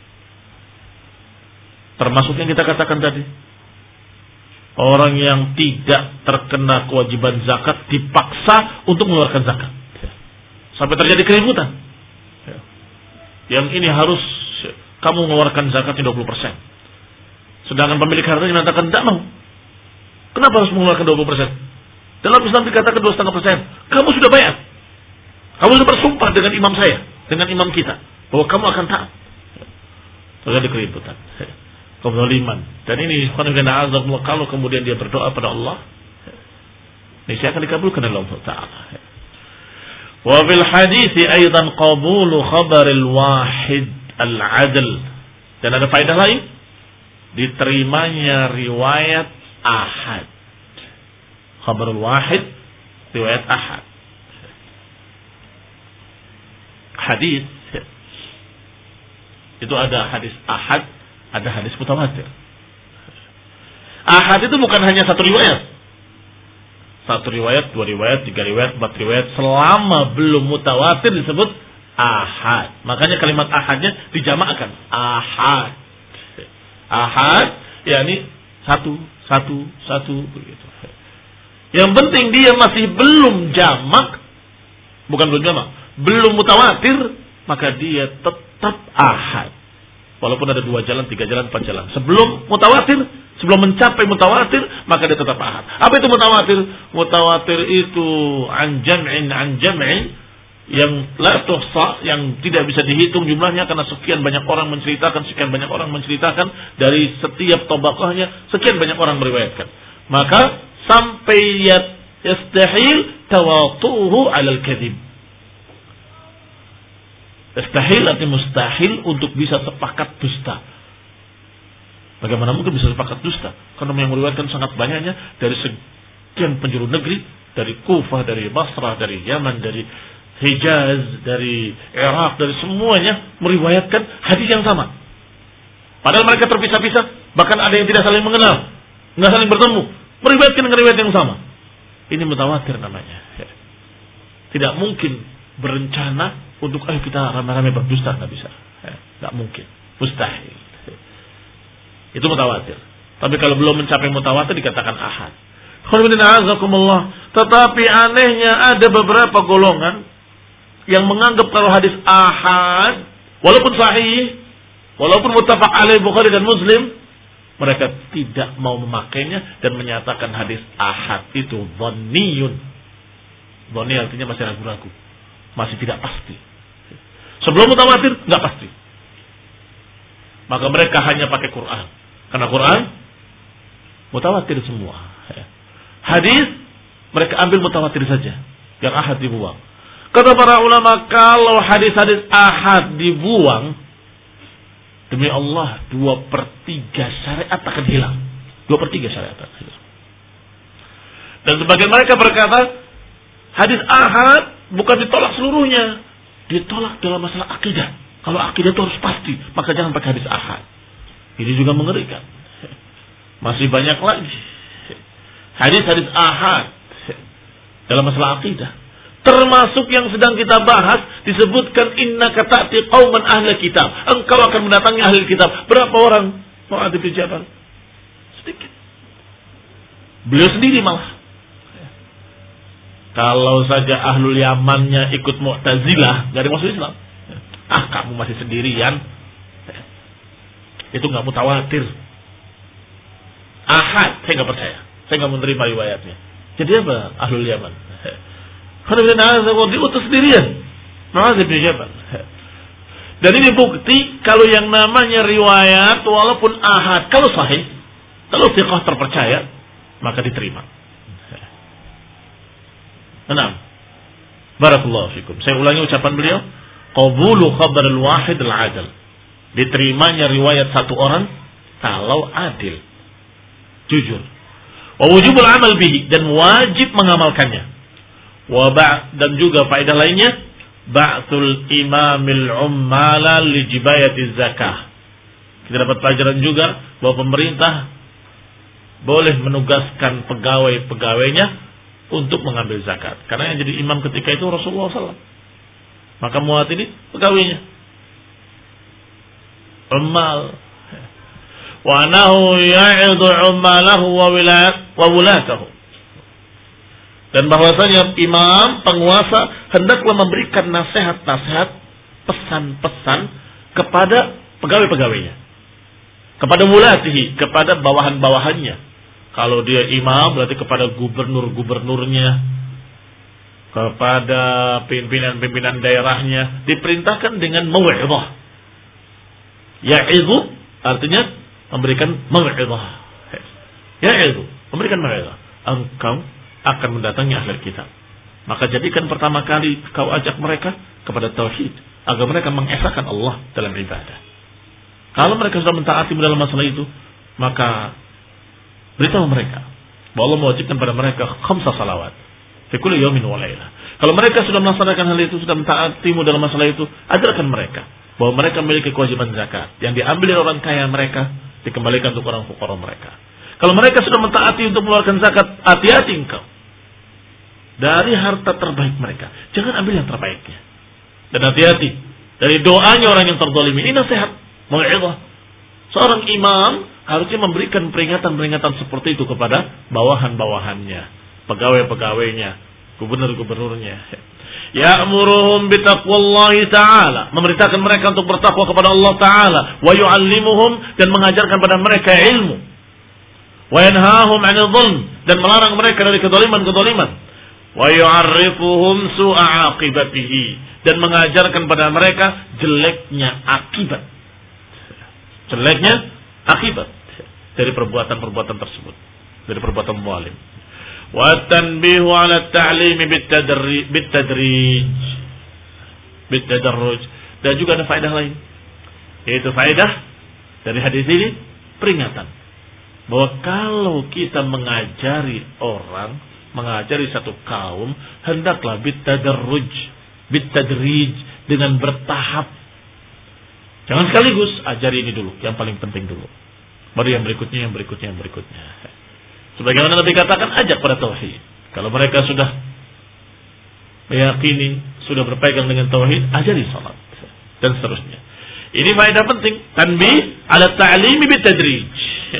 Speaker 1: Termasuk yang kita katakan tadi, orang yang tidak terkena kewajiban zakat dipaksa untuk mengeluarkan zakat sampai terjadi keributan. Yang ini harus kamu mengeluarkan zakatnya dua puluh persen. Sedangkan pemilik hartanya mengatakan tidak mau. Kenapa harus mengeluarkan dua puluh persen? Dalam Islam dikatakan dua koma lima persen. Kamu sudah bayar. Kamu sudah bersumpah dengan imam saya, dengan imam kita, bahwa kamu akan taat. Terjadi keributan, kezaliman. Dan ini kalau kemudian dia berdoa pada Allah, ini akan dikabulkan oleh Allah Taala. Wa fil hadits aidan qabulu khabaril wahid al-adl. Dan ada faedah lain, diterimanya riwayat ahad. Khabarul wahid, riwayat ahad. Hadis itu ada hadis ahad, ada hadis mutawatir. Ahad itu bukan hanya satu riwayat. Satu riwayat, dua riwayat, tiga riwayat, empat riwayat, selama belum mutawatir disebut ahad. Makanya kalimat ahadnya dijamakkan ahad. Ahad yakni satu, satu, satu begitu. Yang penting dia masih belum jamak, bukan belum jamak, belum mutawatir, maka dia tetap ahad. Walaupun ada dua jalan, tiga jalan, empat jalan. Sebelum mutawatir, sebelum mencapai mutawatir, maka dia tetap ahad. Apa itu mutawatir? Mutawatir itu an jam'in an jam'in, yang la tuhsa, yang tidak bisa dihitung jumlahnya karena sekian banyak orang menceritakan, sekian banyak orang menceritakan dari setiap tabaqahnya, sekian banyak orang meriwayatkan. Maka sampai yastahil tawatuhu 'alal kadhib. Yastahil artinya mustahil untuk bisa sepakat dusta. Bagaimana mungkin bisa sepakat dusta? Karena yang meriwayatkan sangat banyaknya dari sekian penjuru negeri, dari Kufah, dari Basrah, dari Yaman, dari Hijaz, dari Irak, dari semuanya meriwayatkan hadis yang sama. Padahal mereka terpisah-pisah, bahkan ada yang tidak saling mengenal, nggak saling bertemu, meriwayatkan dengan riwayat yang sama. Ini mutawatir namanya. Tidak mungkin berencana untuk ayo kita ramai-ramai berdusta, nggak bisa, nggak mungkin, mustahil. Itu mutawatir. Tapi kalau belum mencapai mutawatir dikatakan ahad. Tetapi anehnya ada beberapa golongan yang menganggap kalau hadis ahad, walaupun sahih, walaupun muttafaq alaih Bukhari dan Muslim, mereka tidak mau memakainya dan menyatakan hadis ahad itu dhanniyun. Dhanni artinya masih ragu-ragu, masih tidak pasti. Sebelum mutawatir nggak pasti. Maka mereka hanya pakai Quran. Karena Quran mutawatir semua. Hadis mereka ambil mutawatir saja, yang ahad dibuang. Kata para ulama, kalau hadis-hadis ahad dibuang, demi Allah dua per tiga syariat akan hilang. Dua per tiga syariat akan hilang. Dan sebagian mereka berkata, hadis ahad bukan ditolak seluruhnya, ditolak dalam masalah akidah. Kalau akidah itu harus pasti, maka jangan pakai hadis ahad. Ini juga mengerikan. Masih banyak lagi hadis-hadis ahad dalam masalah akidah. Termasuk yang sedang kita bahas disebutkan innaka ta'ti qauman ahli kitab. Engkau akan mendatangi ahli kitab. Berapa orang? Mu'adz bin Jabal. Sedikit. Beliau sendiri malah. Kalau saja ahlul Yamannya ikut Mu'tazilah, enggak dimasuk Islam. Ah, kamu masih sendirian. Itu enggak mutawatir. Ahad, saya enggak percaya. Saya enggak menerima riwayatnya. Jadi apa ahlul Yaman? Karena diutus sendirian. Mu'adz bin Jabal. Dan ini bukti kalau yang namanya riwayat walaupun ahad, kalau sahih, kalau thiqah terpercaya, maka diterima. Enam. Barakallahu fikum. Saya ulangi ucapan beliau, qabulu khabar al-wahid al-adil. Diterimanya riwayat satu orang kalau adil, jujur. Wa wujubul amal bihi, dan wajib mengamalkannya. Wa ba' dan juga faedah lainnya, ba'tul imamil ummala li jibayati zakah. Kita dapat pelajaran juga bahwa pemerintah boleh menugaskan pegawai-pegawainya untuk mengambil zakat. Karena yang jadi imam ketika itu Rasulullah shallallahu alaihi wasallam. Maka Mu'adz ini pegawainya. Ummal. Wa anahu ya'idu ummalahu wa wulatahu. Dan bahwasanya imam, penguasa hendaklah memberikan nasihat-nasihat, pesan-pesan kepada pegawai-pegawainya. Kepada wulatihi, kepada bawahan-bawahannya. Kalau dia imam berarti kepada gubernur-gubernurnya, kepada pimpinan-pimpinan daerahnya, diperintahkan dengan mau'izah. Ya'izu artinya memberikan mau'izah. Ya'izu, memberikan mau'izah. Engkau akan mendatangi ahli kitab. Maka jadikan pertama kali kau ajak mereka kepada tauhid, agar mereka mengesahkan Allah dalam ibadah. Kalau mereka sudah mentaati dalam masalah itu, maka beritahu mereka bahwa Allah mewajibkan pada mereka khamsa salawat fi kulli yawmin wa lailah. Kalau mereka sudah melaksanakan hal itu, sudah mentaatimu dalam masalah itu, ajarkan mereka bahwa mereka memiliki kewajiban zakat yang diambil dari orang kaya mereka, dikembalikan untuk orang fuqara mereka. Kalau mereka sudah mentaati untuk mengeluarkan zakat, hati-hati engkau dari harta terbaik mereka. Jangan ambil yang terbaiknya. Dan hati-hati dari doanya orang yang terzalimi. Ini nasihat, mau'izah. Seorang imam harusnya memberikan peringatan-peringatan seperti itu kepada bawahan-bawahannya, pegawai-pegawainya, gubernur-gubernurnya. Ya'muruhum bitaqwallahi ta'ala, memerintahkan mereka untuk bertakwa kepada Allah Ta'ala, wa yu'allimuhum, dan mengajarkan pada mereka ilmu, wa yanhahum 'anil dhulm, dan melarang mereka dari kezaliman-kezaliman, wa yu'arrifuhum su'a 'aqibatihi, dan mengajarkan pada mereka jeleknya akibat. Jeleknya akibat dari perbuatan-perbuatan tersebut, dari perbuatan zalim. Wa tanbihu 'ala at-ta'lim bit-tadrij bit-tadrij bit-tadarruj. Dan juga ada faedah lain, yaitu faedah dari hadis ini, peringatan bahwa kalau kita mengajari orang, mengajari satu kaum, hendaklah bit-tadarruj, bit-tadrij, dengan bertahap. Jangan sekaligus, ajari ini dulu, yang paling penting dulu. Baru yang berikutnya, yang berikutnya, yang berikutnya. Sebagaimana Nabi katakan, ajak pada tauhid. Kalau mereka sudah meyakini, sudah berpegang dengan tauhid, ajari salat dan seterusnya. Ini faedah penting. Tanbih ala ta'limi bitadrij.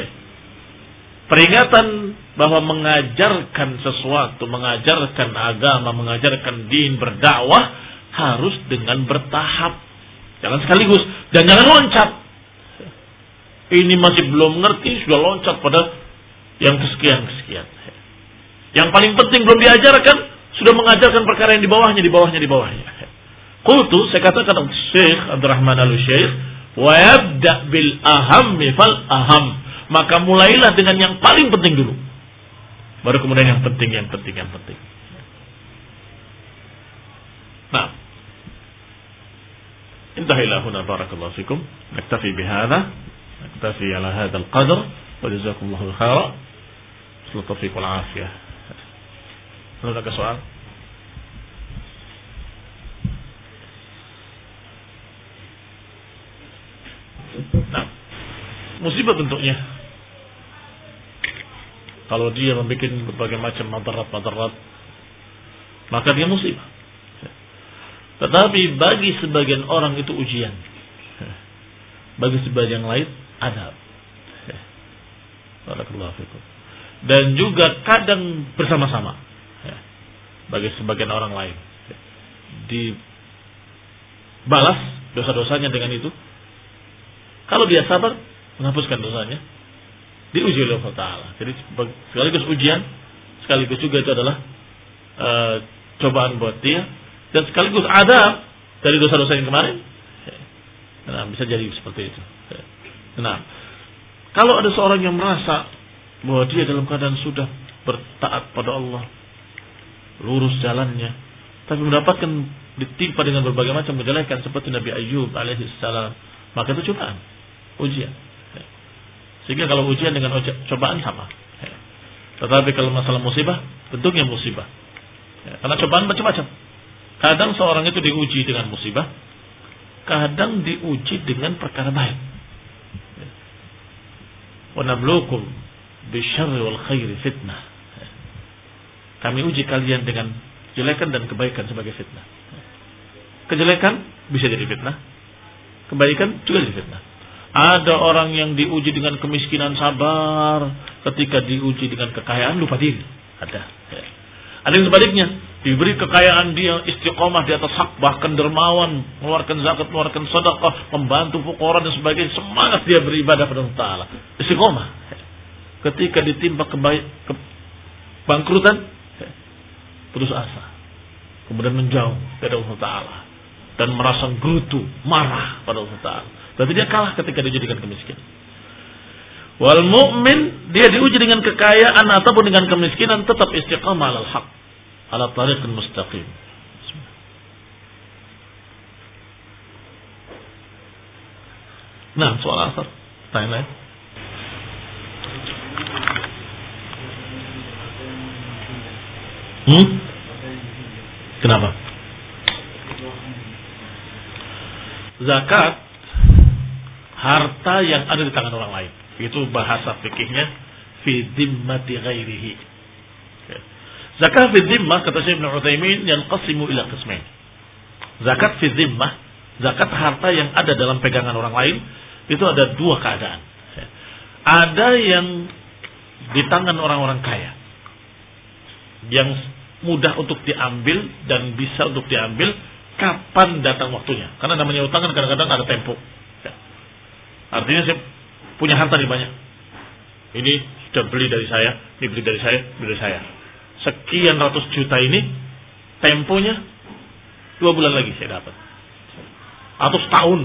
Speaker 1: Peringatan bahwa mengajarkan sesuatu, mengajarkan agama, mengajarkan din, berdakwah harus dengan bertahap. Jangan sekaligus, dan jangan loncat. Ini masih belum ngerti, sudah loncat pada yang kesekian-kesekian. Yang paling penting belum diajarkan, sudah mengajarkan perkara yang di bawahnya, di bawahnya, di bawahnya. Qultu, saya katakan Syekh Abdurrahman Al-Syekh, wa yabda bil ahammi fal aham. Maka mulailah dengan yang paling penting dulu. Baru kemudian yang penting, yang penting, yang penting. Nah, انتهى إلى هنا بارك الله فيكم. نكتفي بهذا، نكتفي على هذا القدر، وجزاكم الله خيرا. بسم التوفيق والعافية. هناك سؤال؟ Nah, musibah bentuknya. Kalau dia membuat berbagai macam madarat-madarat maka dia musibah. Tetapi bagi sebagian orang itu ujian. Bagi sebagian lain adab. Barakallahu fikum. Dan juga kadang bersama-sama. Bagi sebagian orang lain. Dibalas dosa-dosanya dengan itu. Kalau dia sabar, menghapuskan dosanya. Diuji oleh Allah Ta'ala. Jadi sekaligus ujian, sekaligus juga itu adalah uh, cobaan buat dia. Dan sekaligus adab dari dosa-dosa yang kemarin. Nah, bisa jadi seperti itu. Nah, kalau ada seorang yang merasa bahwa dia dalam keadaan sudah bertaat pada Allah, lurus jalannya, tapi mendapatkan ditimpa dengan berbagai macam kejelekan seperti Nabi Ayyub alaihissalam, maka itu cobaan, ujian. Sehingga kalau ujian dengan cobaan sama. Tetapi kalau masalah musibah, bentuknya musibah. Karena cobaan macam-macam. Kadang seorang itu diuji dengan musibah, kadang diuji dengan perkara baik. Wa nabluukum bisyarri wal khairi fitnah. Kami uji kalian dengan kejelekan dan kebaikan sebagai fitnah. Kejelekan bisa jadi fitnah, kebaikan juga jadi fitnah. Ada orang yang diuji dengan kemiskinan sabar, ketika diuji dengan kekayaan lupa diri. Ada. Ada yang sebaliknya, diberi kekayaan dia istiqomah di atas hak, bahkan dermawan, mengeluarkan zakat, mengeluarkan sedekah, membantu fuqara dan sebagainya, semangat dia beribadah pada Allah Taala. Istiqomah. Ketika ditimpa kebaik kebangkrutan, putus asa. Kemudian menjauh dari Allah Taala dan merasa gerutu, marah pada Allah Taala. Berarti dia kalah ketika diuji dengan kemiskinan. Wal mu'min, dia diuji dengan kekayaan ataupun dengan kemiskinan, tetap istiqamah alal haq, ala tariqil mustaqim. Nah, soal asar, tanya lain. Hmm? Kenapa? Zakat harta yang ada di tangan orang lain. Itu bahasa fikihnya fi dhimmati ghairihi. Zakat fi dhimmah, kata Syekh Ibnu Utsaimin, yanqasimu ila qismain. Zakat fi dhimmah, zakat harta yang ada dalam pegangan orang lain, itu ada dua keadaan. Ada yang di tangan orang-orang kaya, yang mudah untuk diambil dan bisa untuk diambil kapan datang waktunya. Karena namanya utang kan kadang-kadang ada tempo. Artinya saya punya harta nih banyak. Ini sudah beli dari saya, ini beli dari saya, beli dari saya. Sekian ratus juta ini, temponya dua bulan lagi saya dapat. Atau setahun.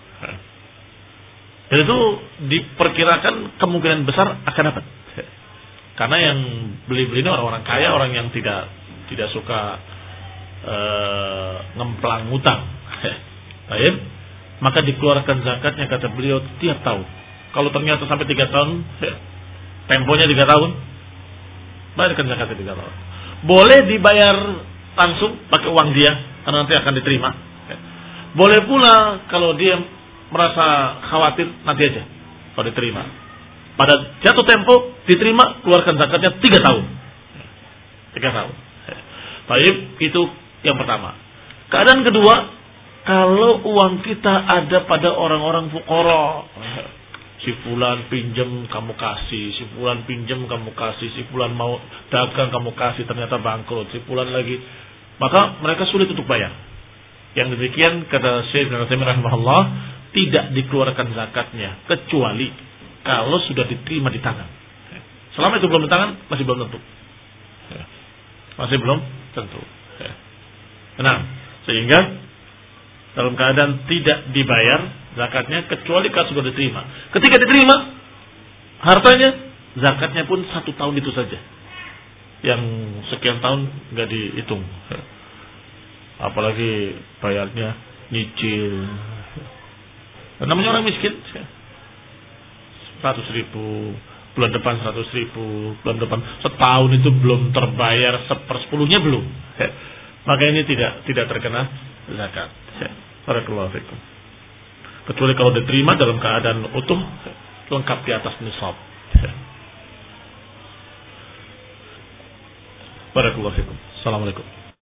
Speaker 1: Dan itu diperkirakan kemungkinan besar akan dapat. Karena yang beli-beli ini orang-orang kaya, orang yang tidak tidak suka uh, ngemplang utang. Baik. Maka dikeluarkan zakatnya, kata beliau, tiap tahun. Kalau ternyata sampai tiga tahun, ya, temponya tiga tahun, bayarkan zakatnya tiga tahun. Boleh dibayar langsung pakai uang dia, karena nanti akan diterima. Ya. Boleh pula kalau dia merasa khawatir, nanti aja kalau diterima. Pada jatuh tempo diterima, keluarkan zakatnya tiga tahun. Tiga tahun. Ya. Baik, itu yang pertama. Keadaan kedua, kalau uang kita ada pada orang-orang fuqara, si fulan pinjam kamu kasih, si fulan pinjam kamu kasih, si fulan mau dagang kamu kasih ternyata bangkrut, si fulan lagi, maka mereka sulit untuk bayar. Yang demikian kata Syekh Ibnu Utsaimin rahimahullah, tidak dikeluarkan zakatnya kecuali kalau sudah diterima di tangan. Selama itu belum di tangan, masih belum tentu. Masih belum tentu. Nah, sehingga dalam keadaan tidak dibayar zakatnya kecuali kalau sudah diterima. Ketika diterima hartanya, zakatnya pun satu tahun itu saja. Yang sekian tahun nggak dihitung. Apalagi bayarnya nyicil. Namanya orang miskin. Seratus ribu, bulan depan seratus ribu, bulan depan setahun itu belum terbayar sepersepuluhnya belum. Maka ini tidak tidak terkena zakat. Barakallahu fikum. Kecuali kalau diterima dalam keadaan utuh, lengkap di atas nisab. Barakallahu fikum. Assalamualaikum.